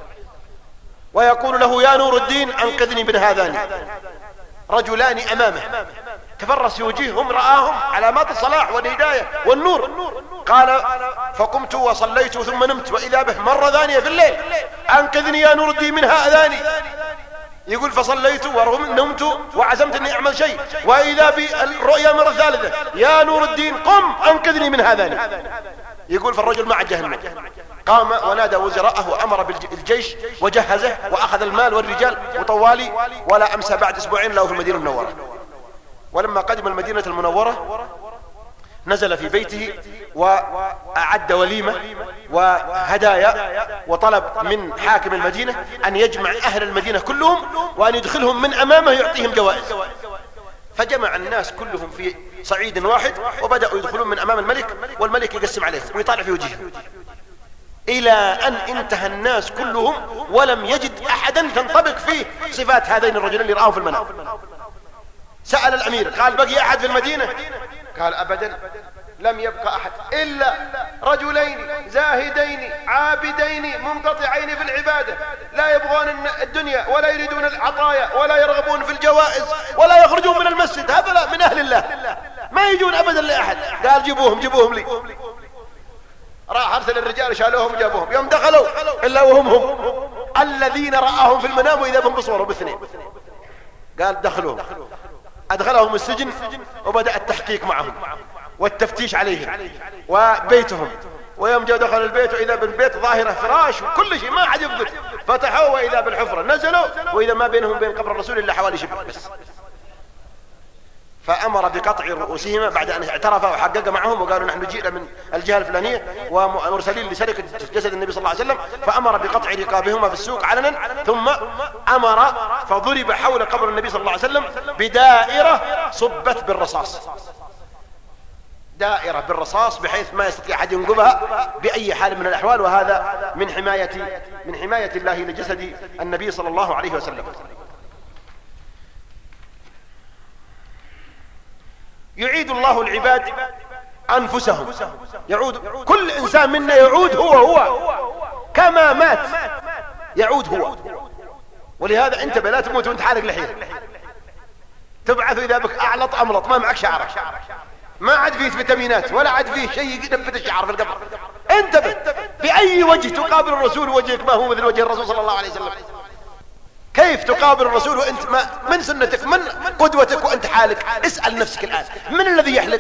ويقول له: يا نور الدين أنقذني من هذان. رجلان أمامه تفرس في وجيههم، رآهم علامات الصلاح والهداية والنور. قال: فقمت وصليت ثم نمت، وإذا به مرة ثانية في الليل: أنقذني يا نور الدين من هذان. يقول: فصليت ونمت وعزمت أني أعمل شيء، وإذا بالرؤيا مرة ثالثة: يا نور الدين قم أنقذني من هذان. يقول: فالرجل مع جهنم. قام ونادى وزراءه وأمر بالجيش وجهزه وأخذ المال والرجال وطوالي، ولا أمسى بعد أسبوعين له في المدينة المنورة. ولما قدم المدينة المنورة نزل في بيته وأعد وليمة وهدايا، وطلب من حاكم المدينة أن يجمع أهل المدينة كلهم وأن يدخلهم من أمامه يعطيهم جوائز. فجمع الناس كلهم في صعيد واحد وبدأوا يدخلون من أمام الملك، والملك يقسم عليهم ويطالع في وجههم، إلى أن انتهى الناس كلهم ولم يجد أحدا تنطبق فيه صفات هذين الرجلين اللي رآهم في المنام. سأل الأمير قال: بقي أحد في المدينة؟ قال: أبدا، لم يبقى أحد إلا رجلين زاهدين عابدين منقطعين في العبادة، لا يبغون الدنيا ولا يريدون العطايا ولا يرغبون في الجوائز ولا يخرجون من المسجد، هذا من أهل الله ما يجون أبدا لأحد. قال: جيبوهم لي. راح أرسل الرجال شالوهم وجابوهم، يوم دخلوا إلا وهم الذين رآهم في المنام وإذا بهم بصوروا باثنين. قال: دخلوهم، أدخلهم السجن وبدأ التحقيق معهم والتفتيش عليهم وبيتهم. ويوم جاء دخل البيت وإذا بالبيت ظاهرة فراش وكل شيء ما حد يفقد، فتحوا وإذا بالحفرة، نزلوا وإذا ما بينهم وبين قبر الرسول إلا حوالي شبر بس. فأمر بقطع رؤوسهما بعد أن اعترفا وحقق معهم وقالوا: نحن جئنا من الجهة الفلانية ومرسلين لسرقة جسد النبي صلى الله عليه وسلم. فأمر بقطع رقابهما في السوق علنا، ثم أمر فضرب حول قبر النبي صلى الله عليه وسلم بدائرة صبت بالرصاص، دائرة بالرصاص بحيث ما يستطيع أحد ينقبها بأي حال من الأحوال. وهذا من حماية الله لجسد النبي صلى الله عليه وسلم. يعيد الله العباد أنفسهم، يعود كل إنسان منا، يعود هو كما مات يعود هو. ولهذا انتبه لا تموت وانت حالك لحية، تبعث إذا بك أعلط أملط ما معك شعرك، ما عاد فيه فيتامينات ولا عاد فيه شيء ينبت الشعر في القبر. انتبه بأي وجه تقابل الرسول وجهك ما هو مثل وجه الرسول صلى الله عليه وسلم؟ كيف تقابل الرسول وانت من سنتك، من قدوتك وانت حالك؟ اسأل نفسك الآن، من الذي يحلف؟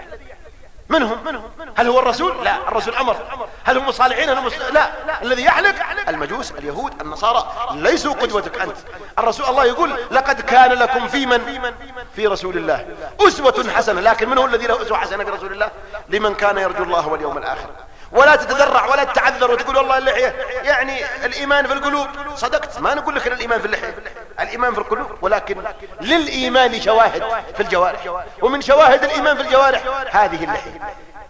من هم؟ هل هو الرسول؟ لا، الرسول أمر. هل هم صالحين؟ لا، الذي يحلف المجوس، اليهود، النصارى، ليسوا قدوتك أنت. الرسول الله يقول لقد كان لكم في رسول الله أسوة حسنة، لكن من هو الذي له أسوة حسنة في رسول الله؟ لمن كان يرجو الله واليوم الآخر. ولا تتذرع ولا تتعذر وتقول والله اللحية يعني الإيمان في القلوب. صدقت، ما نقول لك الإيمان في اللحية، الإيمان في القلوب، ولكن للإيمان شواهد في الجوارح، ومن شواهد الإيمان في الجوارح هذه اللحية.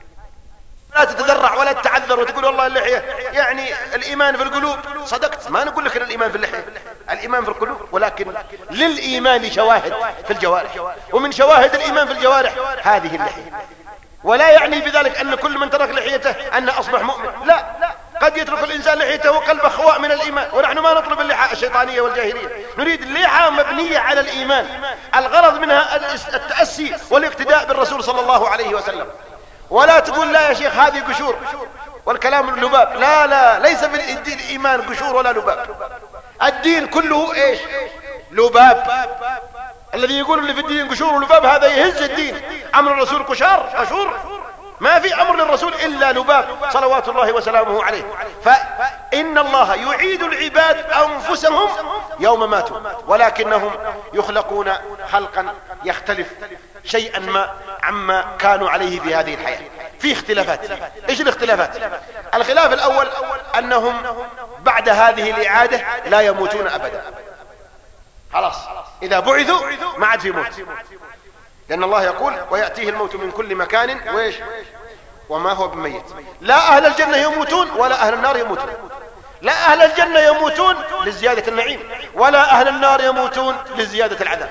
لا تتذرع ولا تتعذر وتقول والله اللحية يعني الإيمان في القلوب. صدقت، ما نقول لك الإيمان في اللحية، الإيمان في القلوب، ولكن للإيمان شواهد في الجوارح، ومن شواهد الإيمان في الجوارح هذه اللحية. ولا يعني بذلك أن كل من ترك لحيته أنه أصبح مؤمن، لا، قد يترك الإنسان لحيته وقلبه خواء من الإيمان. ونحن ما نطلب اللحى الشيطانية والجاهلية، نريد اللحى مبنية على الإيمان، الغرض منها التأسي والاقتداء بالرسول صلى الله عليه وسلم. ولا تقول لا يا شيخ هذه قشور والكلام اللباب، لا، ليس في الدين الإيمان قشور ولا لباب. الدين كله إيش؟ لباب. الذي يقول اللي في الدين قشور ولباب هذا يهز الدين. أمر الرسول قشور، ما في أمر للرسول إلا لباب صلوات الله وسلامه عليه. فإن الله يعيد العباد أنفسهم يوم ماتوا، ولكنهم يخلقون خلقا يختلف شيئا ما عما كانوا عليه في هذه الحياة. في اختلافات. ايش الاختلافات؟ الخلاف الأول أنهم بعد هذه الإعادة لا يموتون أبدا، خلاص إذا بعثوا ما عاد في موت، لأن الله يقول ويأتيه الموت من كل مكان وإيش وما هو بميت. لا أهل الجنة يموتون ولا أهل النار يموتون. لا أهل الجنة يموتون لزيادة النعيم، ولا أهل النار يموتون لزيادة العذاب.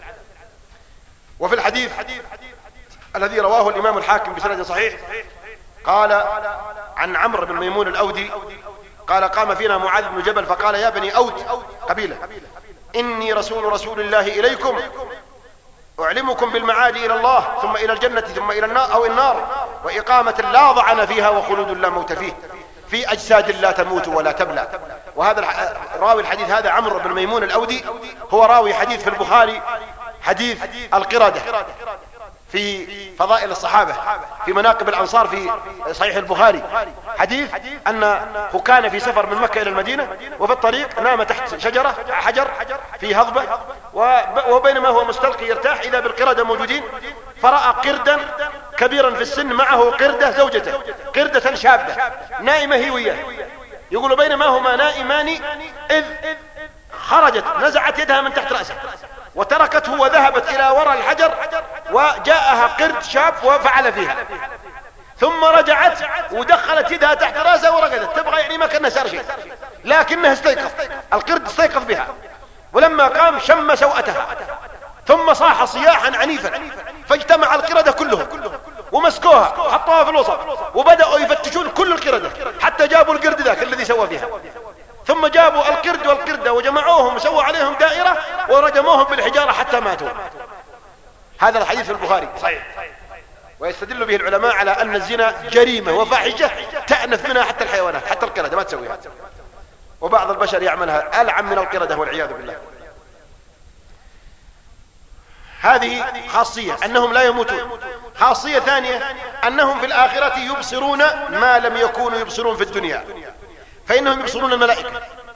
وفي الحديث الذي رواه الإمام الحاكم بسند صحيح قال عن عمرو بن ميمون الأودي قال قام فينا معاذ بن جبل فقال يا بني أود قبيلة إني رسول الله إليكم أعلمكم بالمعاد إلى الله ثم إلى الجنة ثم إلى النار أو النار، وإقامة لا ضعن فيها وخلود لا موت فيه، في أجساد لا تموت ولا تبلى. وهذا راوي الحديث هذا عمرو بن ميمون الأودي هو راوي حديث في البخاري، حديث القردة في فضائل الصحابة، في مناقب الأنصار في صحيح البخاري، حديث أنه كان في سفر من مكة إلى المدينة وفي الطريق نام تحت شجرة حجر في هضبة، وبينما هو مستلقي يرتاح إذا بالقردة موجودين، فرأى قردا كبيرا في السن معه قردة زوجته، قردة شابة نائمة هي وياه. يقول بينما هما نائمان إذ خرجت نزعت يدها من تحت رأسه وتركته وذهبت إلى وراء الحجر، وجاءها قرد شاب وفعل فيها، ثم رجعت ودخلت يدها تحت رأسه ورقدت، تبغى يعني ما كان صار شيء، لكنه استيقظ، القرد استيقظ بها، ولما قام شم سوءتها ثم صاح صياحا عنيفا، فاجتمع القردة كلهم ومسكوها وحطوها في الوسط وبدأوا يفتشون كل القردة حتى جابوا القرد ذاك الذي سوى فيها، ثم جابوا القرد والقردة وجمعوهم وسووا عليهم دائرة ورجموهم بالحجارة حتى ماتوا. هذا الحديث في البخاري صحيح. ويستدل به العلماء على أن الزنا جريمة وفاحشة تأنف منها حتى الحيوانات، حتى القردة ما تسويها، وبعض البشر يعملها ألعن من القردة والعياذ بالله. هذه خاصية أنهم لا يموتون. خاصية ثانية أنهم في الآخرة يبصرون ما لم يكونوا يبصرون في الدنيا، فإنهم يبصرون الملائكة.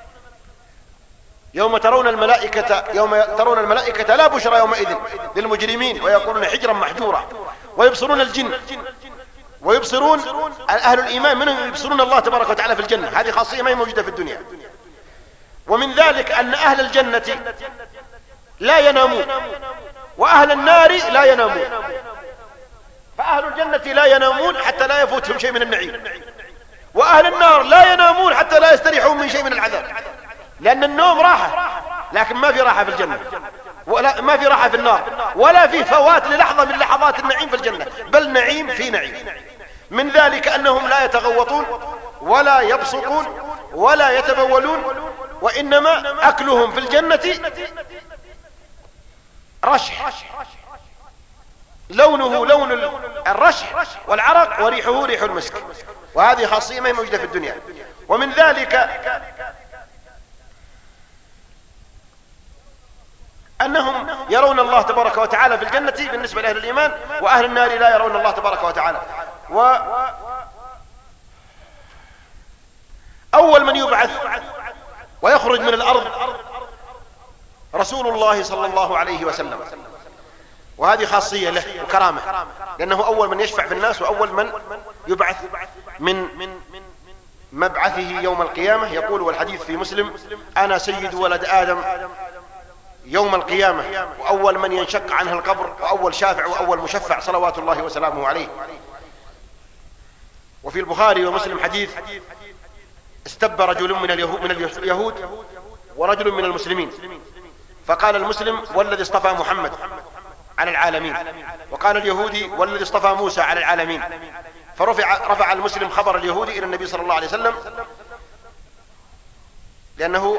يوم ترون الملائكة لا بشرى يومئذ للمجرمين ويقولون حجرا محجورا. ويبصرون الجن، ويبصرون أهل الإيمان منهم يبصرون الله تبارك وتعالى في الجنة. هذه خاصية ما هي موجودة في الدنيا. ومن ذلك أن أهل الجنة لا ينامون وأهل النار لا ينامون. فأهل الجنة لا ينامون حتى لا يفوتهم شيء من النعيم، وأهل النار لا ينامون حتى لا يستريحون من شيء من العذاب، لأن النوم راحة، لكن ما في راحة في الجنة، ولا ما في راحة في النار، ولا في فوات للحظة من لحظات النعيم في الجنة، بل نعيم في نعيم. من ذلك أنهم لا يتغوطون ولا يبصقون ولا يتبولون، وإنما أكلهم في الجنة رشح، لونه لون الرشح والعرق وريحه ريح المسك. وهذه خاصية ما هي موجودة في الدنيا. ومن ذلك أنهم يرون الله تبارك وتعالى في الجنة بالنسبة لأهل الإيمان، وأهل النار لا يرون الله تبارك وتعالى. وأول من يبعث ويخرج من الأرض رسول الله صلى الله عليه وسلم، وهذه خاصية له وكرامة، لأنه أول من يشفع في الناس وأول من يبعث من مبعثه يوم القيامة. يقول والحديث في مسلم: أنا سيد ولد آدم يوم القيامة، وأول من ينشق عنه القبر، وأول شافع وأول مشفع صلوات الله وسلامه عليه. وفي البخاري ومسلم حديث: استب رجل من اليهود ورجل من المسلمين، فقال المسلم: والذي اصطفى محمد على العالمين، وقال اليهودي: والذي اصطفى موسى على العالمين. فرفع المسلم خبر اليهودي إلى النبي صلى الله عليه وسلم، لأنه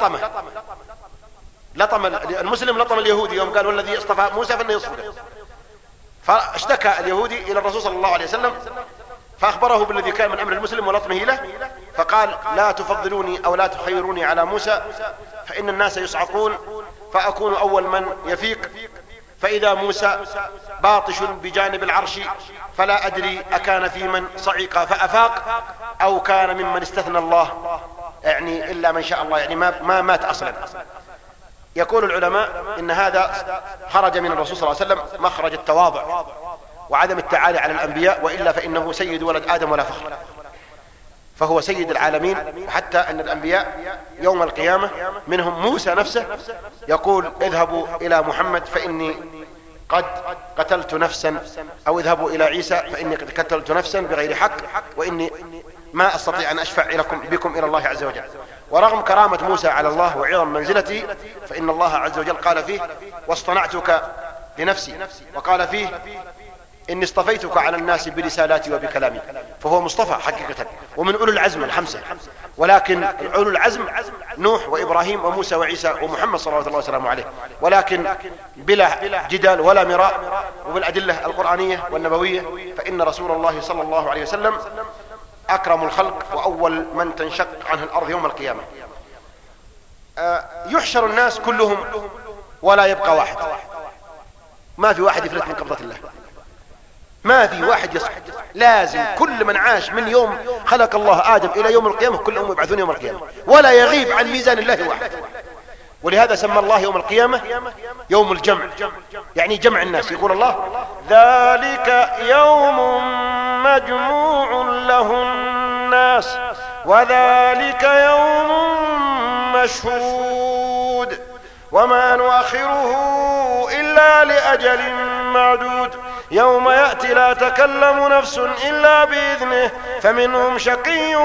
لطم المسلم لطم اليهودي يوم قال والذي اصطفى موسى فإنه يصفده. فاشتكى اليهودي إلى الرسول صلى الله عليه وسلم، فأخبره بالذي كان من أمر المسلم ولطمه له، فقال: لا تفضلوني أو لا تخيروني على موسى، فإن الناس يصعقون فأكون أول من يفيق، فإذا موسى باطش بجانب العرش فلا أدري أكان في من صعق فأفاق أو كان ممن استثنى الله، يعني إلا من شاء الله، يعني ما مات أصلا. يقول العلماء إن هذا خرج من الرسول صلى الله عليه وسلم مخرج التواضع وعدم التعالي على الأنبياء، وإلا فإنه سيد ولد آدم ولا فخر، فهو سيد العالمين. حتى أن الأنبياء يوم القيامة منهم موسى نفسه يقول: اذهبوا إلى محمد فإني قد قتلت نفسا، أو اذهبوا إلى عيسى فإني قد قتلت نفسا بغير حق، وإني ما أستطيع أن أشفع بكم إلى الله عز وجل. ورغم كرامة موسى على الله وعظم منزلته، فإن الله عز وجل قال فيه: واصطنعتك لنفسي، وقال فيه: إني اصطفيتك على الناس برسالاتي وبكلامي. فهو مصطفى حقيقة ومن أولو العزم الخمسة، ولكن أولو العزم نوح وإبراهيم وموسى وعيسى ومحمد صلى الله عليه وسلم عليه، ولكن بلا جدال ولا مراء، وبالأدلة القرآنية والنبوية، فإن رسول الله صلى الله عليه وسلم أكرم الخلق وأول من تنشق عنه الأرض يوم القيامة. يحشر الناس كلهم ولا يبقى واحد، ما في واحد يفلت من قبضة الله، ما في واحد يصعد، لازم كل من عاش من يوم خلق الله آدم إلى يوم القيامة كلهم يبعثون يوم القيامة، ولا يغيب عن ميزان الله واحد. ولهذا سمى الله يوم القيامة يوم الجمع، يعني جمع الناس. يقول الله: ذلك يوم مجموع له الناس وذلك يوم مشهود وما نؤخره إلا لأجل معدود يوم يأتي لا تكلم نفس إلا بإذنه فمنهم شقي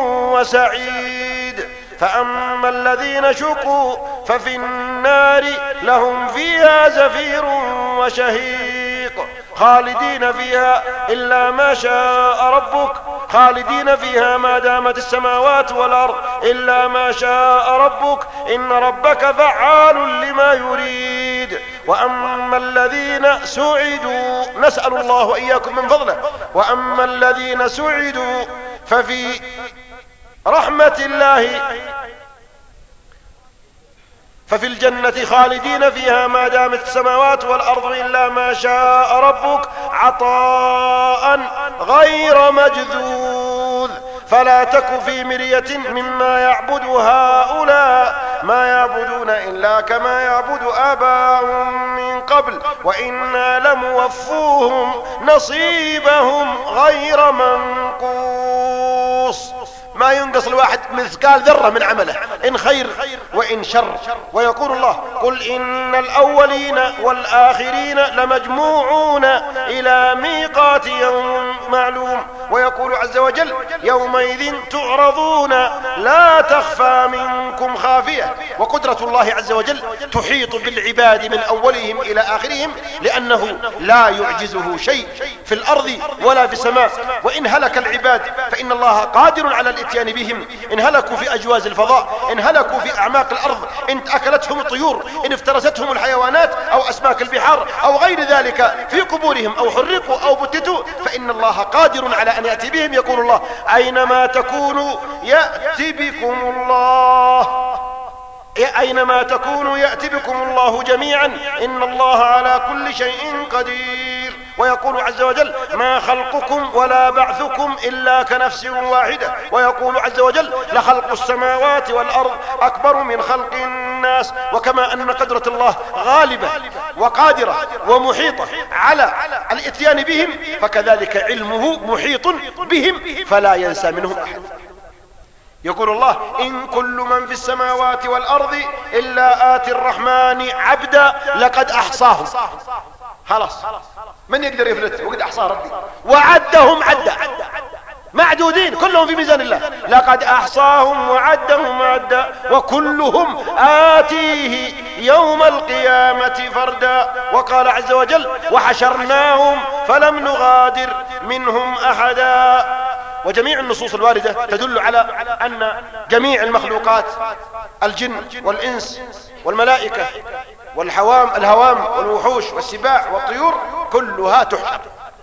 وسعيد فأما الذين شقوا ففي النار لهم فيها زفير وشهيق خالدين فيها إلا ما شاء ربك خالدين فيها ما دامت السماوات والأرض إلا ما شاء ربك إن ربك فعال لما يريد. وأما الذين سعدوا نسأل الله وإياكم من فضله، وأما الذين سعدوا ففي رحمة الله ففي الجنة خالدين فيها ما دامت السماوات والأرض إلا ما شاء ربك عطاء غير مجذوذ فلا تك في مرية مما يعبد هؤلاء ما يعبدون إلا كما يعبد آباؤهم من قبل وإنا لموفوهم نصيبهم غير منقوص. ما ينقص الواحد مثقال ذرة من عمله إن خير وإن شر. ويقول الله: قل إن الأولين والآخرين لمجموعون إلى ميقات يوم معلوم. ويقول عز وجل: يومئذ تعرضون لا تخفى منكم خافية. وقدرة الله عز وجل تحيط بالعباد من أولهم إلى آخرهم، لأنه لا يعجزه شيء في الأرض ولا في السماء. وإن هلك العباد فإن الله قادر على الاتيان بهم، إن هلكوا في أجواز الفضاء، إن هلكوا في أعماق الأرض، إن أكلتهم الطيور، إن افترستهم الحيوانات أو أسماك البحار أو غير ذلك، في قبورهم أو حرقوا أو بتتوا، فإن الله قادر على أن يأتي بهم يقول الله أينما تكونوا يأتي بكم الله، أينما تكونوا يأتي بكم الله جميعا إن الله على كل شيء قدير. ويقول عز وجل ما خلقكم ولا بعثكم إلا كنفس واحدة. ويقول عز وجل لخلق السماوات والأرض أكبر من خلق الناس. وكما أن قدرة الله غالبة وقادرة ومحيطة على الاتيان بهم، فكذلك علمه محيط بهم فلا ينسى منهم أحد. يقول الله إن كل من في السماوات والأرض إلا آتي الرحمن عبدا لقد أحصاهم. خلاص من يقدر يفلت؟ وقد أحصاه ربي وعدهم عدا، معدودين كلهم في ميزان الله. لقد أحصاهم وعدهم عدا وكلهم آتيه يوم القيامة فردا. وقال عز وجل وحشرناهم فلم نغادر منهم أحدا. وجميع النصوص الواردة تدل على أن جميع المخلوقات الجن والإنس والملائكة الهوام والوحوش والسباع والطيور كلها تحشر.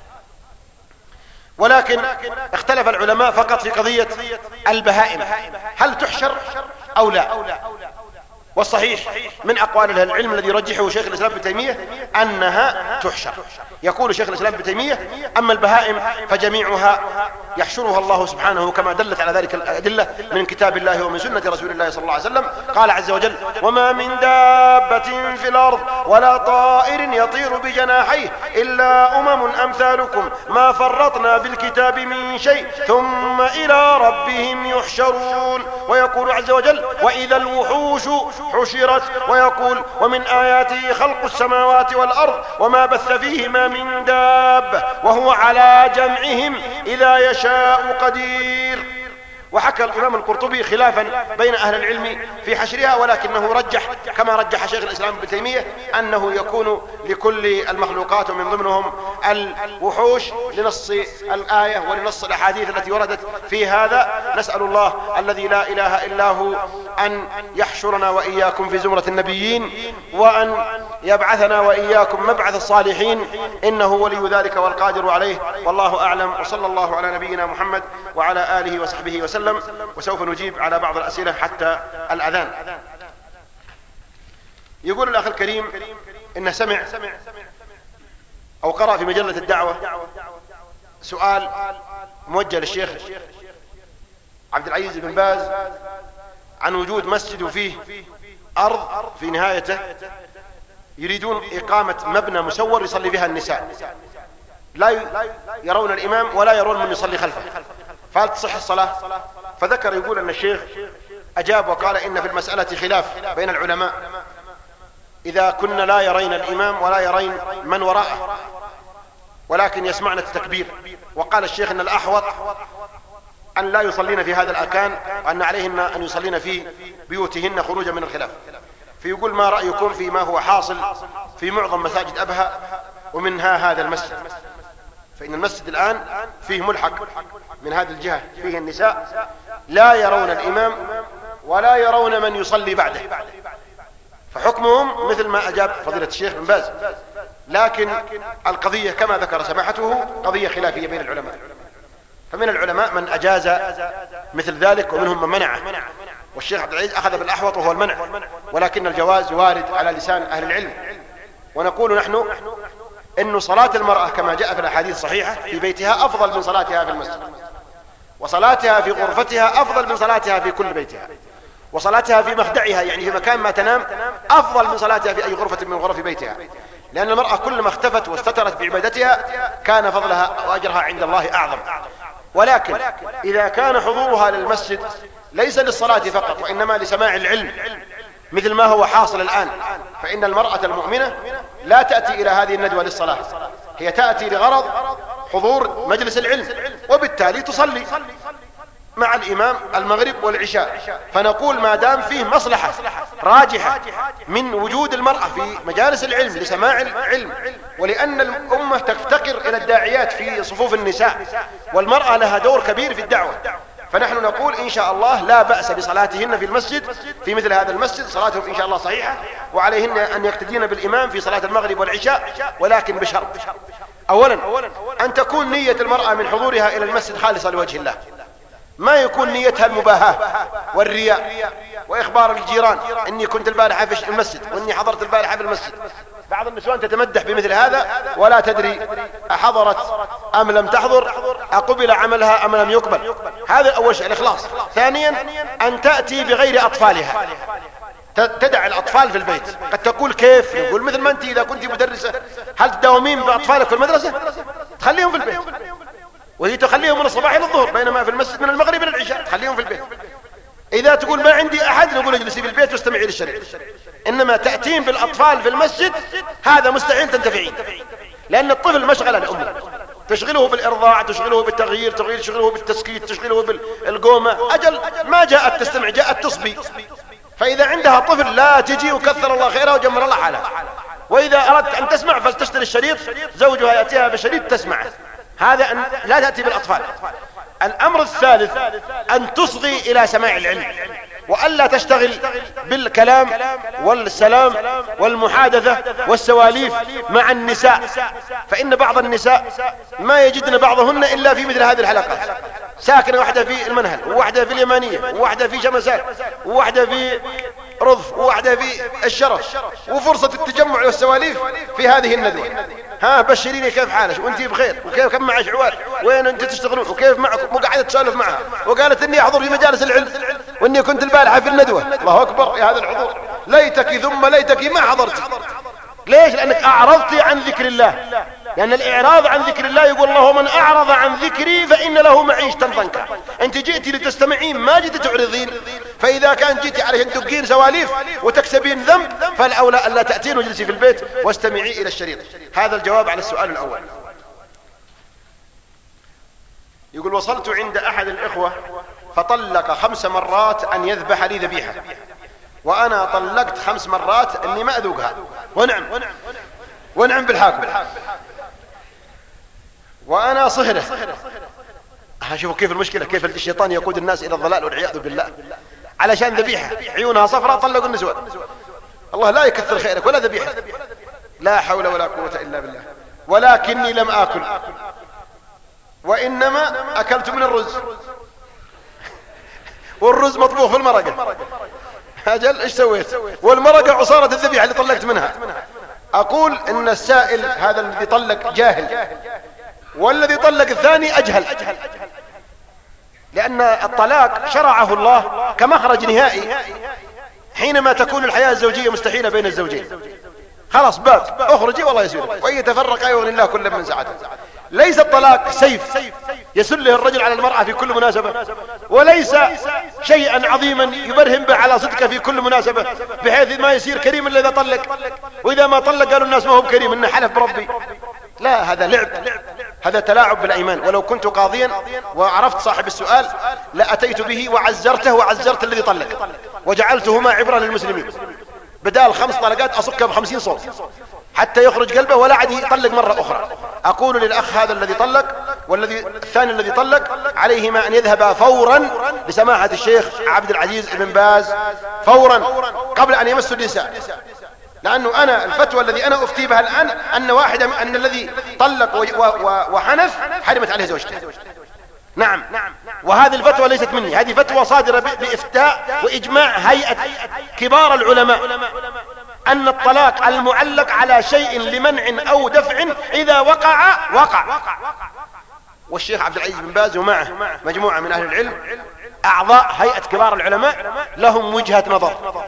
ولكن اختلف العلماء فقط في قضية البهائم هل تحشر أو لا. والصحيح من أقوال أهل العلم الذي رجحه شيخ الإسلام ابن تيمية أنها تحشر. يقول شيخ الإسلام ابن تيمية أما البهائم فجميعها يحشرها الله سبحانه كما دلت على ذلك الأدلة من كتاب الله ومن سنة رسول الله صلى الله عليه وسلم. قال عز وجل وما من دابة في الأرض ولا طائر يطير بجناحيه إلا أمثالكم ما فرطنا بالكتاب من شيء ثم إلى ربهم يحشرون. ويقول عز وجل وإذا الوحوش حشرت. ويقول ومن آياته خلق السماوات والأرض وما بث فيهما من دابة وهو على جمعهم إذا يشاء قدير. وحكى الإمام القرطبي خلافا بين أهل العلم في حشرها، ولكنه رجح كما رجح شيخ الإسلام ابن تيمية أنه يكون لكل المخلوقات ومن ضمنهم الوحوش لنص الآية ولنص الأحاديث التي وردت في هذا. نسأل الله الذي لا إله إلا هو أن يحشرنا وإياكم في زمرة النبيين وأن يبعثنا وإياكم مبعث الصالحين إنه ولي ذلك والقادر عليه. والله أعلم وصلى الله على نبينا محمد وعلى آله وصحبه وسلم. وسوف نجيب على بعض الأسئلة حتى الأذان. يقول الأخ الكريم إنه سمع أو قرأ في مجلة الدعوة سؤال موجه للشيخ عبد العزيز بن باز عن وجود مسجد فيه أرض في نهايته يريدون إقامة مبنى مسور يصلي بها النساء، لا يرون الإمام ولا يرون من يصلي خلفه، فهل تصح الصلاة؟ فذكر يقول أن الشيخ أجاب وقال إن في المسألة خلاف بين العلماء إذا كنا لا يرين الإمام ولا يرين من وراءه ولكن يسمعنا التكبير. وقال الشيخ إن الأحوط أن لا يصلين في هذا المكان وأن عليهن أن يصلين في بيوتهن خروجا من الخلاف. فيقول ما رأيكم فيما هو حاصل في معظم مساجد أبها ومنها هذا المسجد؟ فإن المسجد الآن فيه ملحق من هذه الجهة فيه النساء لا يرون الإمام ولا يرون من يصلي بعده، فحكمهم مثل ما أجاب فضيلة الشيخ بن باز. لكن القضية كما ذكر سماحته قضية خلافية بين العلماء، فمن العلماء من أجاز مثل ذلك ومنهم من منعه، والشيخ عبد العزيز أخذ بالأحوط وهو المنع، ولكن الجواز وارد على لسان أهل العلم. ونقول نحن إن صلاة المرأة كما جاء في الأحاديث الصحيحة في بيتها أفضل من صلاتها في المسجد، وصلاتها في غرفتها أفضل من صلاتها في كل بيتها، وصلاتها في مخدعها يعني في مكان ما تنام أفضل من صلاتها في أي غرفة من غرف بيتها، لأن المرأة كلما اختفت واستترت بعبادتها كان فضلها وأجرها عند الله أعظم. ولكن إذا كان حضورها للمسجد ليس للصلاة فقط وإنما لسماع العلم مثل ما هو حاصل الآن، فإن المرأة المؤمنة لا تأتي إلى هذه الندوة للصلاة، هي تأتي لغرض حضور مجلس العلم، وبالتالي تصلي مع الإمام المغرب والعشاء. فنقول ما دام فيه مصلحة راجحة من وجود المرأة في مجالس العلم لسماع العلم، ولأن الأمة تفتقر إلى الداعيات في صفوف النساء والمرأة لها دور كبير في الدعوة، فنحن نقول إن شاء الله لا بأس بصلاتهن في المسجد في مثل هذا المسجد، صلاتهم إن شاء الله صحيحة، وعليهن أن يقتدين بالإمام في صلاة المغرب والعشاء، ولكن بشرط أولا أن تكون نية المرأة من حضورها إلى المسجد خالصة لوجه الله، ما يكون نيتها المباهاة والرياء وإخبار الجيران إني كنت البارحة في المسجد وإني حضرت البارحة في المسجد. بعض النسوان تتمدح بمثل هذا ولا تدري أحضرت أم لم تحضر، أقبل عملها أم لم يقبل. هذا أول شيء الإخلاص. ثانيا أن تأتي بغير أطفالها، تدع الأطفال في البيت. قد تقول كيف؟ يقول مثل ما أنت إذا كنت مدرسة هل تداومين بأطفالك في المدرسة؟ تخليهم في البيت، وهي تخليهم من الصباح إلى الظهر، بينما في المسجد من المغرب إلى العشاء، تخليهم في البيت. إذا تقول ما عندي أحد نقول اجلسي في البيت واستمعي للشريط. إنما تأتين بالأطفال في المسجد هذا مستحيل تنتفعين، لأن الطفل مشغلة لأمه، تشغله بالإرضاع، تشغله بالتغيير، تشغله بالتسكيت، تشغله بالقومة. أجل ما جاءت تستمع، جاءت تصبي. فإذا عندها طفل لا تجي وكثر الله خيرها وجمر الله حالها. وإذا أردت أن تسمع فلتشتري الشريط، زوجها يأتيها بشريط تسمعه. هذا أن لا تأتي بالأطفال. الأمر الثالث أن تصغي إلى سماع العلم، وألا تشتغل بالكلام والسلام والمحادثة والسواليف مع النساء، فإن بعض النساء ما يجدن بعضهن إلا في مثل هذه الحلقات، ساكنة واحدة في المنهل، وواحدة في اليمانية، وواحدة في شمسات، وواحدة في رضف، وواحدة في الشرف، وفرصة التجمع والسواليف في هذه الندوة. ها بشريني كيف حالك وانتي بخير، وكيف كم معك عوال، وين انت تشتغلون، وكيف معكم، وقاعدة تسولف معها، وقالت اني احضر في مجالس العلم واني كنت البارحة في الندوة. الله اكبر يا هذا الحضور، ليتك ثم ليتك ما حضرت. ليش؟ لانك اعرضتي عن ذكر الله، لأن الإعراض عن ذكر الله يقول الله من أعرض عن ذكري فإن له معيشة ضنكا. أنت جئتي لتستمعين ما جئتي تعرضين، فإذا كان جئتي علشان تبقين سواليف وتكسبين ذنب فالأولى ألا تأتين وجلسي في البيت واستمعي إلى الشريط. هذا الجواب على السؤال الأول. يقول وصلت عند أحد الإخوة فطلق 5 مرات أن يذبح لي ذبيحة، وأنا طلقت 5 مرات أني ما أذوقها، ونعم بالحاكم، وأنا صهره. شوفوا كيف المشكلة، كيف الشيطان يقود الناس إلى الضلال والعياذ بالله. علشان ذبيحة عيونها صفراء طلقوا النسوان. الله لا يكثر خيرك ولا ذبيحة، لا حول ولا قوة إلا بالله. ولكني لم آكل، وإنما أكلت من الرز، والرز مطبوخ في المرقة. أجل إيش سويت؟ والمرقة عصارة الذبيحة اللي طلقت منها. أقول إن السائل هذا الذي طلق جاهل، والذي طلق الثاني أجهل، لأن الطلاق شرعه الله كمخرج نهائي حينما تكون الحياة الزوجية مستحيلة بين الزوجين. خلاص باب اخرجي والله يسيرك، وإن يتفرق يغني الله كل من سعته. ليس الطلاق سيف يسله الرجل على المرأة في كل مناسبة، وليس شيئا عظيما يبرهن به على صدقه في كل مناسبة بحيث ما يصير كريم إلا إذا طلق، وإذا ما طلق قالوا الناس ما هو كريم إنه حلف بربي. لا، هذا لعب، هذا تلاعب بالأيمان. ولو كنت قاضيا وعرفت صاحب السؤال لأتيت به وعزرته وعزرت الذي طلق وجعلتهما عبرة للمسلمين، بدال 5 طلقات أصكها ب50 صوت حتى يخرج قلبه ولا عاد يطلق مرة أخرى. أقول للأخ هذا الذي طلق والذي الثاني الذي طلق عليهما أن يذهبا فورا لسماحة الشيخ عبد العزيز بن باز فورا قبل أن يمسوا النساء، لأنه أنا الفتوى الذي أنا أفتي بها الآن أن الذي طلق وحنث حرمت عليه زوجته. نعم، وهذه الفتوى ليست مني، هذه فتوى صادرة بإفتاء وإجماع هيئة كبار العلماء أن الطلاق المعلق على شيء لمنع أو دفع إذا وقع. والشيخ عبد العزيز بن باز ومعه مجموعة من أهل العلم أعضاء هيئة كبار العلماء لهم وجهة نظر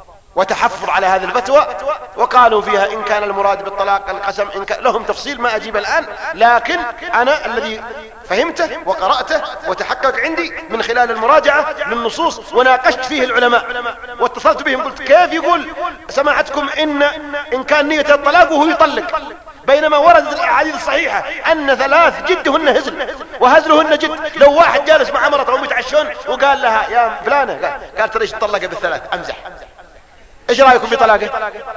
وتحفظ على هذه الفتوى، وقالوا فيها إن كان المراد بالطلاق القسم، إن كان لهم تفصيل ما أجيب الآن، لكن أنا الذي فهمته وقرأته وتحقق عندي من خلال المراجعة للنصوص وناقشت فيه العلماء واتصلت بهم قلت كيف يقول سماحتكم إن كان نية الطلاق وهو يطلق، بينما وردت الأحاديث الصحيحة أن 3 جدهن هزل وهزلهن جد. لو واحد جالس مع مرته ومتعشون وقال لها يا فلانة، قال ترى طلق ب3، أمزح، ايش رايكم بطلاقه؟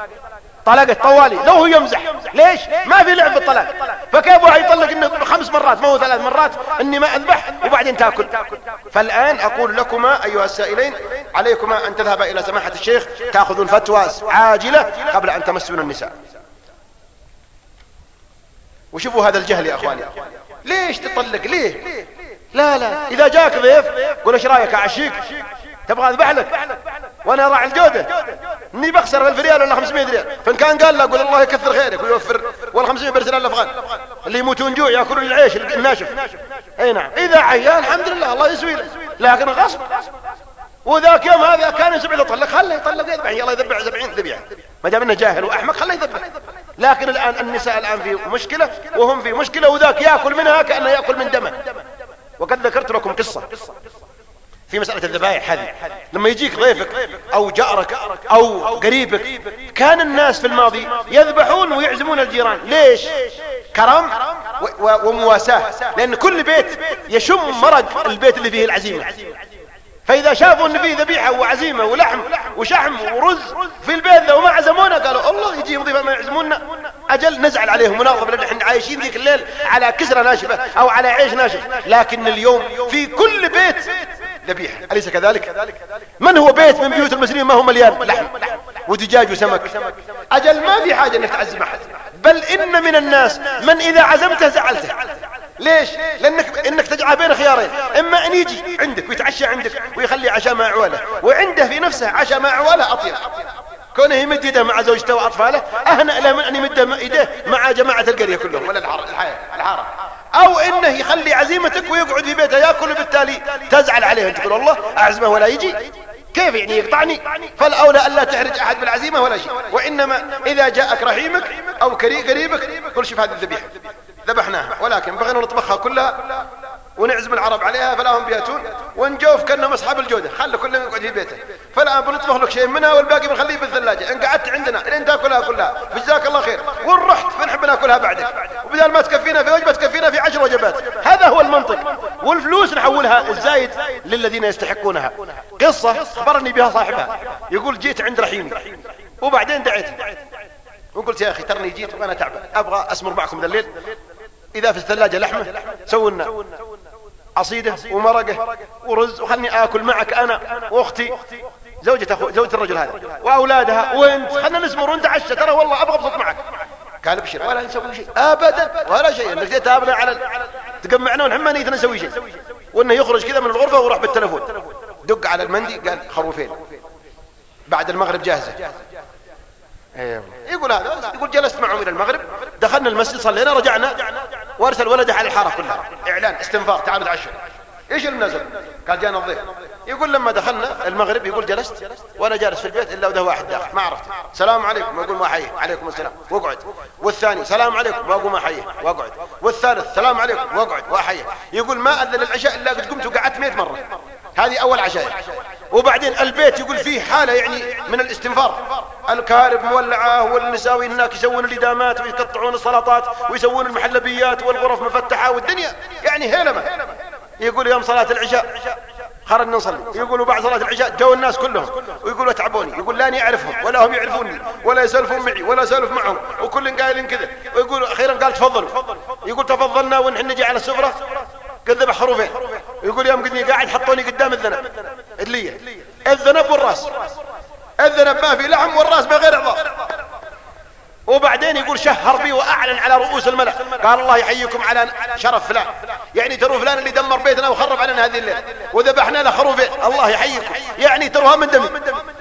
طلقت طوالي لو هو يمزح. ليش؟ ما في لعب بالطلاق. فكيف واحد يطلق انه 5 مرات ما هو 3 مرات اني ما اذبح وبعدين تاكل؟ فالان اقول لكما ايها السائلين عليكما ان تذهبا الى سماحة الشيخ تاخذون فتوى عاجلة قبل ان تمسون النساء. وشوفوا هذا الجهل يا اخواني. ليش تطلق؟ ليه؟ لا اذا جاك ضيف قول ايش رايك اعشيك؟ تبغى اذبح لك وانا راعي الجوده، اني بخسر 1000 ريال ولا 500 ريال. فان كان قال لا قول الله يكثر خيرك ويوفر، ولا 500 برسل الافغان اللي يموتون جوع ياكلون العيش الناشف. اي نعم، اذا عيان الحمد لله الله يسوي له، لكن غصب. وذاك يوم هذا كان يسمع له طلق، خله يطلق يذبح، يلا يذبح 70 ذبيحه، ما دام انه جاهل واحمق خله يذبح. لكن الان النساء الان في مشكله وهم في مشكله، وذاك ياكل منها كانه ياكل من دمه. وقد ذكرت لكم قصه في مسألة الذبائح هذه. لما يجيك ضيفك أو جارك أو قريبك، كان الناس في الماضي يذبحون ويعزمون الجيران. ليش؟ كرم ومواساة، لأن كل بيت يشم مرق البيت اللي فيه العزيمة. فإذا شافوا أن فيه ذبيحة وعزيمة ولحم وشحم ورز في البيت ذا وما عزمونا، قالوا الله يجيهم ضيفة ما يعزمونا، أجل نزعل عليهم ونغضب، لأن احنا عايشين ذيك الليل على كسرة ناشفة أو على عيش ناشف. لكن اليوم في كل بيت ذبيحة، أليس كذلك؟ من هو بيت من بيوت المسلمين ما هو مليان لحم ودجاج وسمك؟ أجل ما في حاجة أنك تعزم أحد، بل إن من الناس من إذا عزمته زعلته. ليش؟ لأنك إنك تجعل بين خيارين، إما أن يجي عندك ويتعشى عندك ويخلي عشاء مع عواله، وعنده في نفسه عشاء مع عواله أطيب، كونه يمد يده مع زوجته وأطفاله أهنأ له من أن يمد يده مع جماعة القرية كلهم ولا الحارة. أو إنه يخلي عزيمتك ويقعد في بيته يأكل، وبالتالي تزعل عليه أنت تقول الله أعزمه ولا يجي، كيف يعني يقطعني؟ فالأولى ألا تحرج أحد بالعزيمة ولا شيء. وإنما إذا جاءك رحيمك أو قريبك قل شوف هذه الذبيحة ذبحناها، ولكن بغينا نطبخها كلها ونعزم العرب عليها فلا هم بياتون، ونجوف كأنهم أصحاب الجودة، خلوا كلهم يقعد في بيته. فالآن بنطبخ لك شيء منها والباقي بنخليه في الثلاجة، إن قعدت عندنا لين تاكلها كلها فجزاك الله خير، وإن رحت بنحب ناكلها بعدك، وبدال ما تكفينا في وجبة تكفينا في 10 وجبات. هذا هو المنطق. والفلوس نحولها الزايد للذين يستحقونها. قصة أخبرني بها صاحبها، يقول جيت عند رحيمي وبعدين دعيت وقلت يا أخي ترني جيت وأنا تعبان، أبغى أسمر معكم ذا الليل، إذا في الثلاجة لحمة سونا عصيدة ومرقة ورز، وخلني آكل معك أنا وأختي زوجة الرجل هذا وأولادها وأنت، خلنا نسمر ونتعشى، ترى والله أبغى أبسط معك. قال ابشر ولا نسوي شيء أبدا ولا شيء، إنك تابنا على تجمعنا ونحن ما نيتنا نسوي شيء. وإنه يخرج كذا من الغرفة وراح بالتلفون دق على المندي قال خروفين بعد المغرب جاهزة. يقول هذا، يقول جلست معهم إلى المغرب، دخلنا المسجد صلينا رجعنا، وارسل ولده على الحارة كلها إعلان استنفار تعالوا تعشوا. ايش المناسبة؟ قال جانا الضيف. يقول لما دخلنا المغرب يقول جلست وانا جالس في البيت الا وده واحد داخل ما عرفت، سلام عليكم واقول ما حيه، عليكم السلام واقعد، والثاني سلام عليكم واقول ما حيه واقعد، والثالث سلام عليكم واقعد واحيه. يقول ما اذن العشاء الا قد قمت وقعدت 100 مرة. هذه اول عشاء. وبعدين البيت يقول فيه حالة يعني من الاستنفار، الكهرب مولعة والنساوي هناك يسوون الإدامات ويقطعون السلطات ويسوون المحلبيات والغرف مفتحة والدنيا يعني هيلمة. يقول يوم صلاة العشاء خرجنا نصلي، يقولوا بعد صلاة العشاء جو الناس كلهم ويقولوا تعبوني، يقول لاني أعرفهم ولا هم يعرفوني ولا يسولفون معي ولا سولف معهم وكل قايلين كذا. ويقول أخيرا قال تفضلوا، يقول تفضلنا ونحن نجي على السفرة قد ذبح خروفين. يقول يوم قدني قاعد حطوني قدام الذنب اللي الذنب والراس، الذنب ما في لحم والراس بغير عظام. وبعدين يقول شهر بي وأعلن على رؤوس الملأ قال الله يحييكم على شرف فلان، يعني تروا فلان اللي دمر بيتنا وخرب علينا هذه الليلة وذبحنا له خروفين، الله يحييكم يعني تروها من دمي.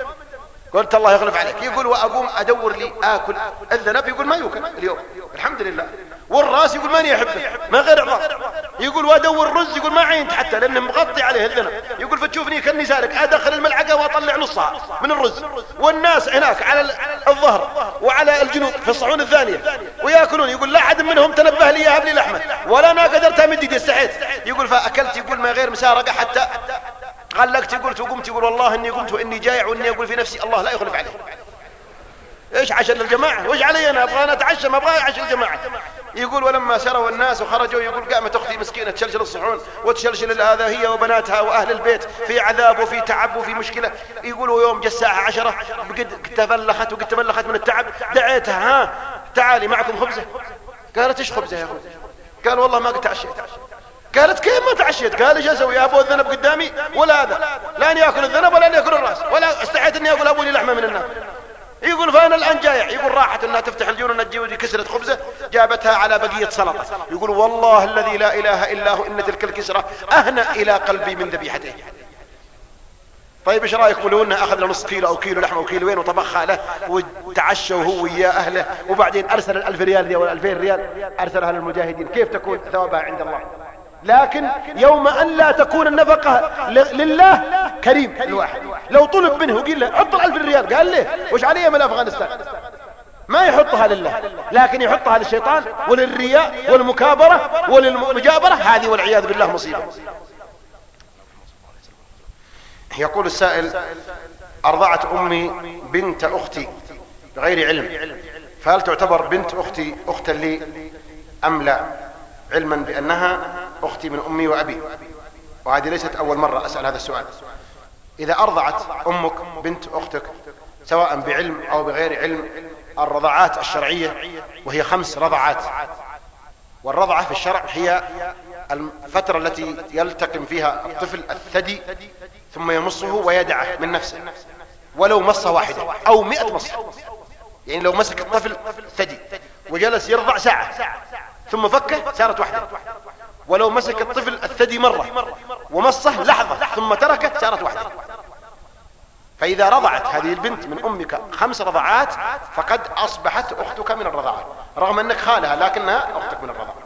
قلت الله يغلب عليك. يقول وأقوم أدور لي آكل الذنب، يقول ما يوكل اليوم الحمد لله، والراس يقول ماني أحبه ما غير عظام. يقول وأدور الرز، يقول ما عينت حتى لأنه مغطي عليه الذنب. يقول فتشوفني كني سارق أدخل الملعقة وأطلع نصها من الرز، والناس هناك على الظهر وعلى الجنوب في الصحون الثانية ويأكلون. يقول لا أحد منهم تنبه لي يهب لي لحمة ولا أنا قدرت أمد يدي استحيت. يقول فأكلت يقول ما غير مسارقة حتى غلقت. قلت وقمت يقول والله إني قمت وإني جائع وإني أقول في نفسي الله لا يخلف عليه. إيش عشان للجماعة وإيش علي أنا أبغى أنا أتعشى ما أبغى عشان الجماعة. يقول ولما سروا الناس وخرجوا يقول قامت أختي مسكينة تشلشل الصحون وتشلشل هذا هي وبناتها وأهل البيت في عذاب وفي تعب وفي مشكلة. يقولوا يوم جاء الساعة 10 قد تفلخت وقد تملخت من التعب، دعيتها ها تعالي معكم خبزة. قالت إيش خبزة يا أخوي؟ قال والله ما قد تعشيت. قالت كيف ما تعشيت؟ قال ايش اسوي يا ابو الذنب قدامي ولا هذا لا اني اكل الذنب ولا اني اكل الراس ولا استحيت اني اقول ابو لي لحمه من النار. يقول فانا الان جايع. يقول راحت انها تفتح الجون انها تجيب كسرة خبزة جابتها على بقية سلطة، يقول والله الذي لا إله إلا هو إن تلك الكسرة أهنأ إلى قلبي من ذبيحته. طيب ايش رايكم لو انه اخذ له نص كيلو او كيلو لحمه او كيلوين وطبخها له وتعشى هو ويا اهله، وبعدين ارسل ال1000 ريال ذي ولا 2000 ريال ارسلها للمجاهدين، كيف تكون ثوابها عند الله؟ لكن يوم ان لا تكون النفقه لله كريم الواحد، لو طلب منه وقيل له حط ال1000 ريال قال له وش علي من افغانستان، ما يحطها لله لكن يحطها للشيطان وللرياء والمكابره وللمجابره، هذه والعياذ بالله مصيبه. يقول السائل: أرضعت أمي بنت أختي بغير علم، فهل تعتبر بنت أختي أختا لي أم لا، علما بأنها أختي من أمي وأبي؟ وهذه ليست أول مرة أسأل هذا السؤال. إذا أرضعت أمك بنت أختك سواء بعلم أو بغير علم، الرضعات الشرعية وهي 5 رضعات، والرضعة في الشرع هي الفترة التي يلتقم فيها الطفل الثدي ثم يمصه ويدعه من نفسه ولو مصة واحدة أو 100 مصة. يعني لو مسك الطفل ثدي وجلس يرضع ساعة ثم فكه صارت واحدة، ولو مسك الطفل الثدي مرة ومصه لحظة ثم تركه صارت واحدة. فإذا رضعت هذه البنت من أمك 5 رضعات فقد أصبحت أختك من الرضاعة، رغم أنك خالها لكنها أختك من الرضاعة.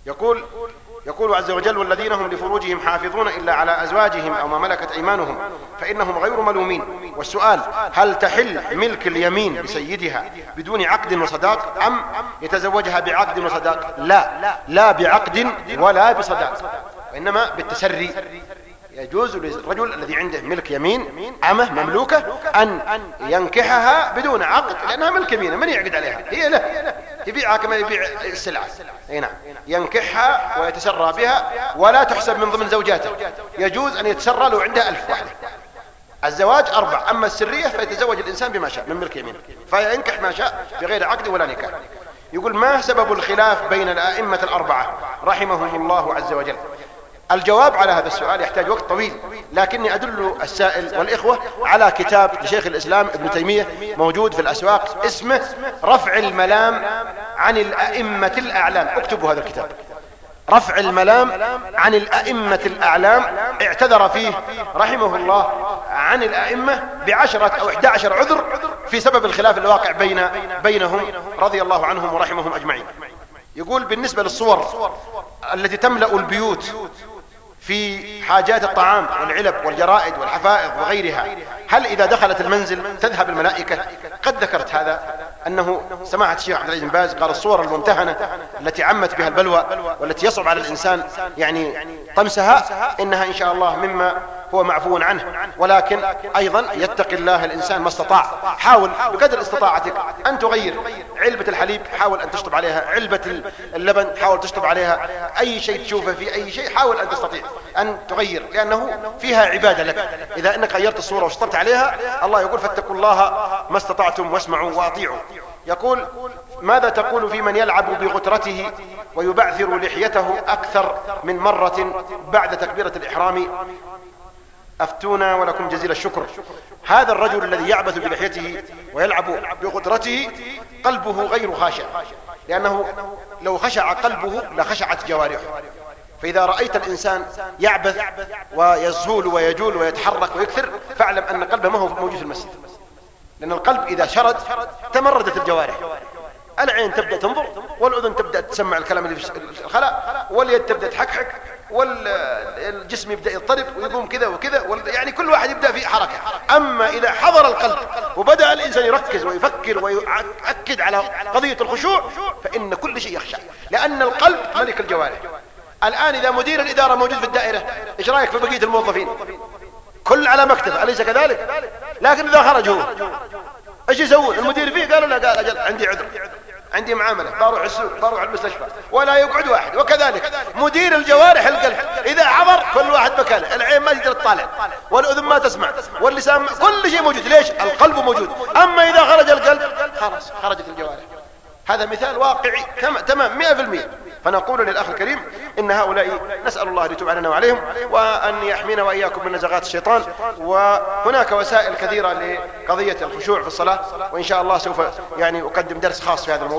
يقول عز وجل: والذين هم لفروجهم حافظون إلا على أزواجهم أو ما ملكت أيمانهم فإنهم غير ملومين. والسؤال: هل تحل ملك اليمين لسيدها بدون عقد وصداق أم يتزوجها بعقد وصداق؟ لا بعقد ولا بصداق، وإنما بالتسري. يجوز للرجل الذي عنده ملك يمين أمه مملوكة أن ينكحها بدون عقد، لأنها ملك يمين، من يعقد عليها؟ هي له، يبيعها كما يبيع السلعة. نعم، ينكحها ويتسرى بها ولا تحسب من ضمن زوجاته. يجوز أن يتسرى لو عنده 1000 واحدة. الزواج 4، أما السرية فيتزوج الإنسان بما شاء من ملك يمين، فينكح ما شاء بغير عقد ولا نكاح. يقول: ما سبب الخلاف بين الآئمة الأربعة رحمهم الله عز وجل؟ الجواب على هذا السؤال يحتاج وقت طويل، لكني أدل السائل والإخوة على كتاب لشيخ الإسلام ابن تيمية موجود في الأسواق اسمه رفع الملام عن الأئمة الأعلام. اكتبوا هذا الكتاب، رفع الملام عن الأئمة الأعلام. اعتذر فيه رحمه الله عن الأئمة ب10 أو 11 عذر في سبب الخلاف الواقع بينهم رضي الله عنهم ورحمهم أجمعين. يقول: بالنسبة للصور التي تملأ البيوت في حاجات الطعام والعلب والجرائد والحفائض وغيرها، هل إذا دخلت المنزل تذهب الملائكة؟ قد ذكرت هذا، أنه سماحة الشيخ عبد العزيز بن باز قال: الصور الممتهنة التي عمت بها البلوى والتي يصعب على الإنسان يعني طمسها إنها إن شاء الله مما هو معفو عنه، ولكن أيضا يتقي الله الإنسان ما استطاع. حاول بقدر استطاعتك أن تغير علبة الحليب، حاول أن تشطب عليها علبة اللبن، حاول تشطب عليها أي شيء تشوفه في أي شيء، حاول أن تستطيع أن تغير، لأنه فيها عبادة لك. إذا أنك غيرت الصورة وشطبت عليها، الله يقول: فاتقوا الله ما استطعتم واسمعوا وأطيعوا. يقول: ماذا تقول في من يلعب بغترته ويبعثر لحيته أكثر من مرة بعد تكبيرة الإحرام؟ أفتونا ولكم جزيل الشكر. هذا الرجل الذي يعبث بلحيته ويلعب بغترته قلبه غير خاشع، لأنه لو خشع قلبه لخشعت جوارحه. فإذا رأيت الإنسان يعبث ويزول ويجول ويتحرك ويكثر، فاعلم أن قلبه ما هو موجود في المسجد، لأن القلب إذا شرد تمردت الجوارح. العين تبدأ تنظر، والأذن تبدأ تسمع الكلام اللي في الخلاء، واليد تبدأ تحكحك، والجسم يبدأ يضطرب ويقوم كذا وكذا، يعني كل واحد يبدأ في حركة. أما إذا حضر القلب وبدأ الإنسان يركز ويفكر ويؤكد على قضية الخشوع، فإن كل شيء يخشع، لأن القلب ملك الجوارح. الآن إذا مدير الإدارة موجود في الدائرة، إيش رأيك في بقية الموظفين؟ كل على مكتب، أليس كذلك؟ لكن إذا خرج هو ايش يسوون؟ المدير فيه قالوا لا، قال أجل عندي عذر، عندي معاملة، بروح السوق، بروح المستشفى، ولا يقعد واحد. وكذلك مدير الجوارح القلب، إذا عبر كل واحد مكانه، العين ما تقدر تطالع، والأذن ما تسمع، واللسان كل شيء موجود. ليش؟ القلب موجود. أما إذا خرج القلب خلاص خرجت الجوارح. هذا مثال واقعي تمام 100%. فنقول للأخ الكريم إن هؤلاء نسأل الله أن يتوب علينا وعليهم، وأن يحمينا وإياكم من نزغات الشيطان. وهناك وسائل كثيرة لقضية الخشوع في الصلاة، وإن شاء الله سوف يعني أقدم درس خاص في هذا الموضوع.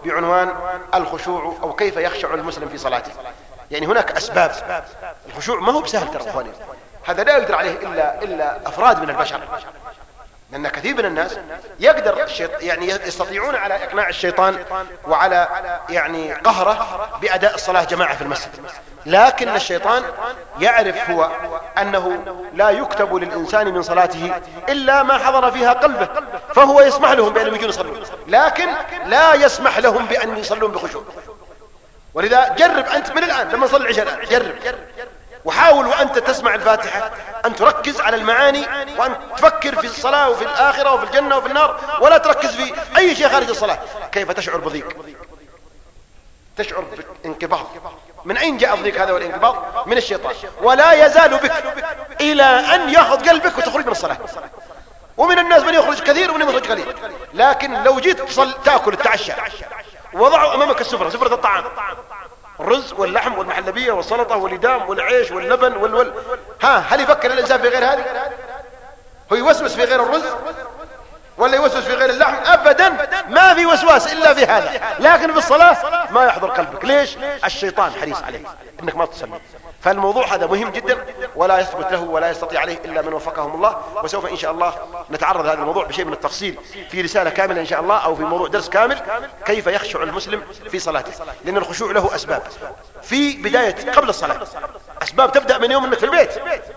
بعنوان الخشوع أو كيف يخشع المسلم في صلاته. يعني هناك أسباب. الخشوع ما هو بسهل ترى أخواني، هذا لا يقدر عليه إلا أفراد من البشر، لأن كثير من الناس يقدر يعني يستطيعون على إقناع الشيطان وعلى يعني قهره بأداء الصلاة جماعة في المسجد، لكن الشيطان يعرف هو أنه لا يكتب للإنسان من صلاته إلا ما حضر فيها قلبه، فهو يسمح لهم بأن يجون يصلون، لكن لا يسمح لهم بأن يصلون بخشوع. ولذا جرب أنت من الآن لما نصلي العشاء الآن، جرب وحاول وأنت تسمع الفاتحة أن تركز على المعاني، وأن تفكر في الصلاة وفي الآخرة وفي الجنة وفي النار، ولا تركز في أي شيء خارج الصلاة. كيف تشعر بضيق؟ تشعر بانقباض. من أين جاء الضيق هذا والانقباض؟ من الشيطان، ولا يزال بك إلى أن يأخذ قلبك وتخرج من الصلاة. ومن الناس من يخرج كثير ومن يخرج قليل، لكن لو جيت تأكل التعشى وضعوا أمامك سفرة الطعام، الرز واللحم والمحلبية والسلطة والإدام والعيش واللبن هل يفكر الإنسان في غير هذه؟ هو يوسوس في غير الرز ولا يوسوس في غير اللحم؟ أبدا، ما في وسواس إلا في هذا. لكن في الصلاة ما يحضر قلبك. ليش؟ الشيطان حريص عليه إنك ما تصلي. فالموضوع هذا مهم جدا، ولا يثبت له ولا يستطيع عليه إلا من وفقهم الله. وسوف إن شاء الله نتعرض هذا الموضوع بشيء من التفصيل في رسالة كاملة إن شاء الله، أو في موضوع درس كامل كيف يخشع المسلم في صلاته. لأن الخشوع له أسباب في بداية قبل الصلاة، أسباب تبدأ من يوم أنك في البيت،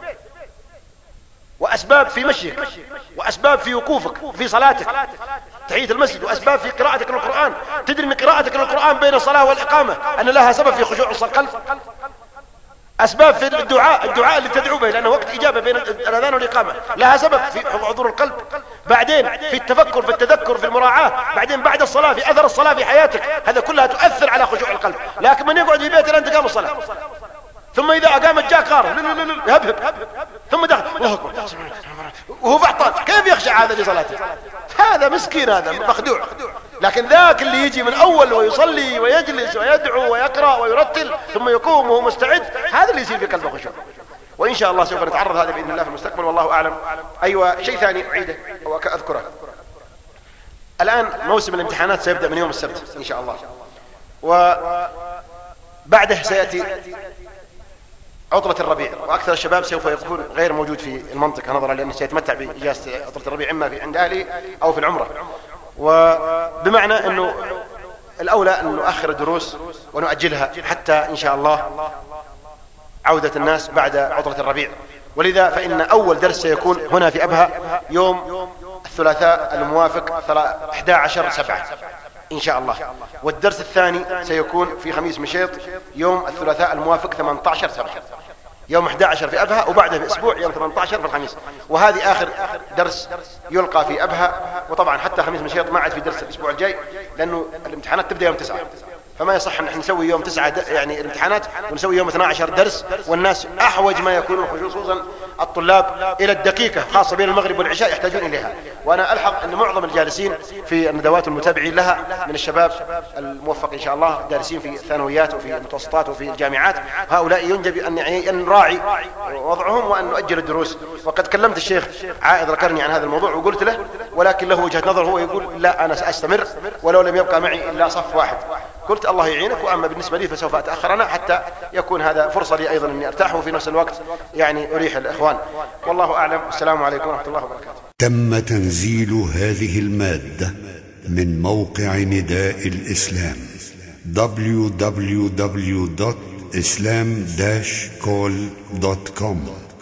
وأسباب في مشيك، وأسباب في وقوفك في صلاتك تحية المسجد، وأسباب في قراءتك للقرآن. تدري أن قراءتك للقرآن بين الصلاة والإقامة أن لها سبب في خشوع القلب. أسباب في الدعاء اللي تدعو به لأنه وقت إجابة بين الأذان والإقامة لها سبب في حضور القلب. بعدين في التفكر في التذكر في المراعاة، بعدين بعد الصلاة في أثر الصلاة في حياتك، هذا كلها تؤثر على خشوع القلب. لكن من يقعد في بيته لأن تقام الصلاة، ثم إذا أقامت جاء قارة يهبهب، ثم دخل الله أكبر وهو بعطان، كيف يخشع هذا لصلاته؟ هذا مسكين، هذا مخدوع. لكن ذاك اللي يجي من أول ويصلي ويجلس ويدعو ويقرأ ويرتل ثم يقوم وهو مستعد، هذا اللي يصير في قلبه خشوع. وإن شاء الله سوف نتعرض هذا بإذن الله في المستقبل، والله أعلم. أيوة، شيء ثاني أعيده وأذكره. الآن موسم الامتحانات سيبدأ من يوم السبت إن شاء الله، وبعده سيأتي عطلة الربيع، وأكثر الشباب سوف يكون غير موجود في المنطقة نظرا لأنه سيتمتع بإجازة عطلة الربيع إما عند أهله أو في العمرة. وبمعنى أنه الأولى أن نؤخر الدروس ونؤجلها حتى إن شاء الله عودة الناس بعد عطلة الربيع. ولذا فإن أول درس سيكون هنا في أبها يوم الثلاثاء الموافق 11/7 إن شاء الله، والدرس الثاني سيكون في خميس مشيط يوم الثلاثاء الموافق 18/7، يوم 11 في أبها، وبعده بأسبوع يوم 18 في الخميس. وهذه آخر درس يلقى في أبها، وطبعا حتى خميس مشيط ما عاد في درس الأسبوع الجاي لأنه الامتحانات تبدأ يوم 9، فما يصح أن نسوي يوم 9 يعني الامتحانات ونسوي يوم 12 درس، والناس أحوج ما يكونون خصوصا الطلاب إلى الدقيقة، خاصة بين المغرب والعشاء يحتاجون إليها. وأنا ألحظ أن معظم الجالسين في الندوات المتابعين لها من الشباب الموفق إن شاء الله، دارسين في الثانويات وفي المتوسطات وفي الجامعات، هؤلاء ينجب أن نراعي وضعهم وأن نؤجل الدروس. وقد كلمت الشيخ عائض القرني عن هذا الموضوع وقلت له، ولكن له وجهة نظر، هو يقول لا أنا سأستمر ولو لم يبقى معي إلا صف واحد. قلت الله يعينك، وأما بالنسبة لي فسوف أتأخر أنا حتى يكون هذا فرصة لي أيضا أني أرتاح، وفي نفس الوقت يعني أريح الإخوان. والله أعلم، السلام عليكم ورحمة الله وبركاته. تم تنزيل هذه المادة من موقع نداء الإسلام www.islam-call.com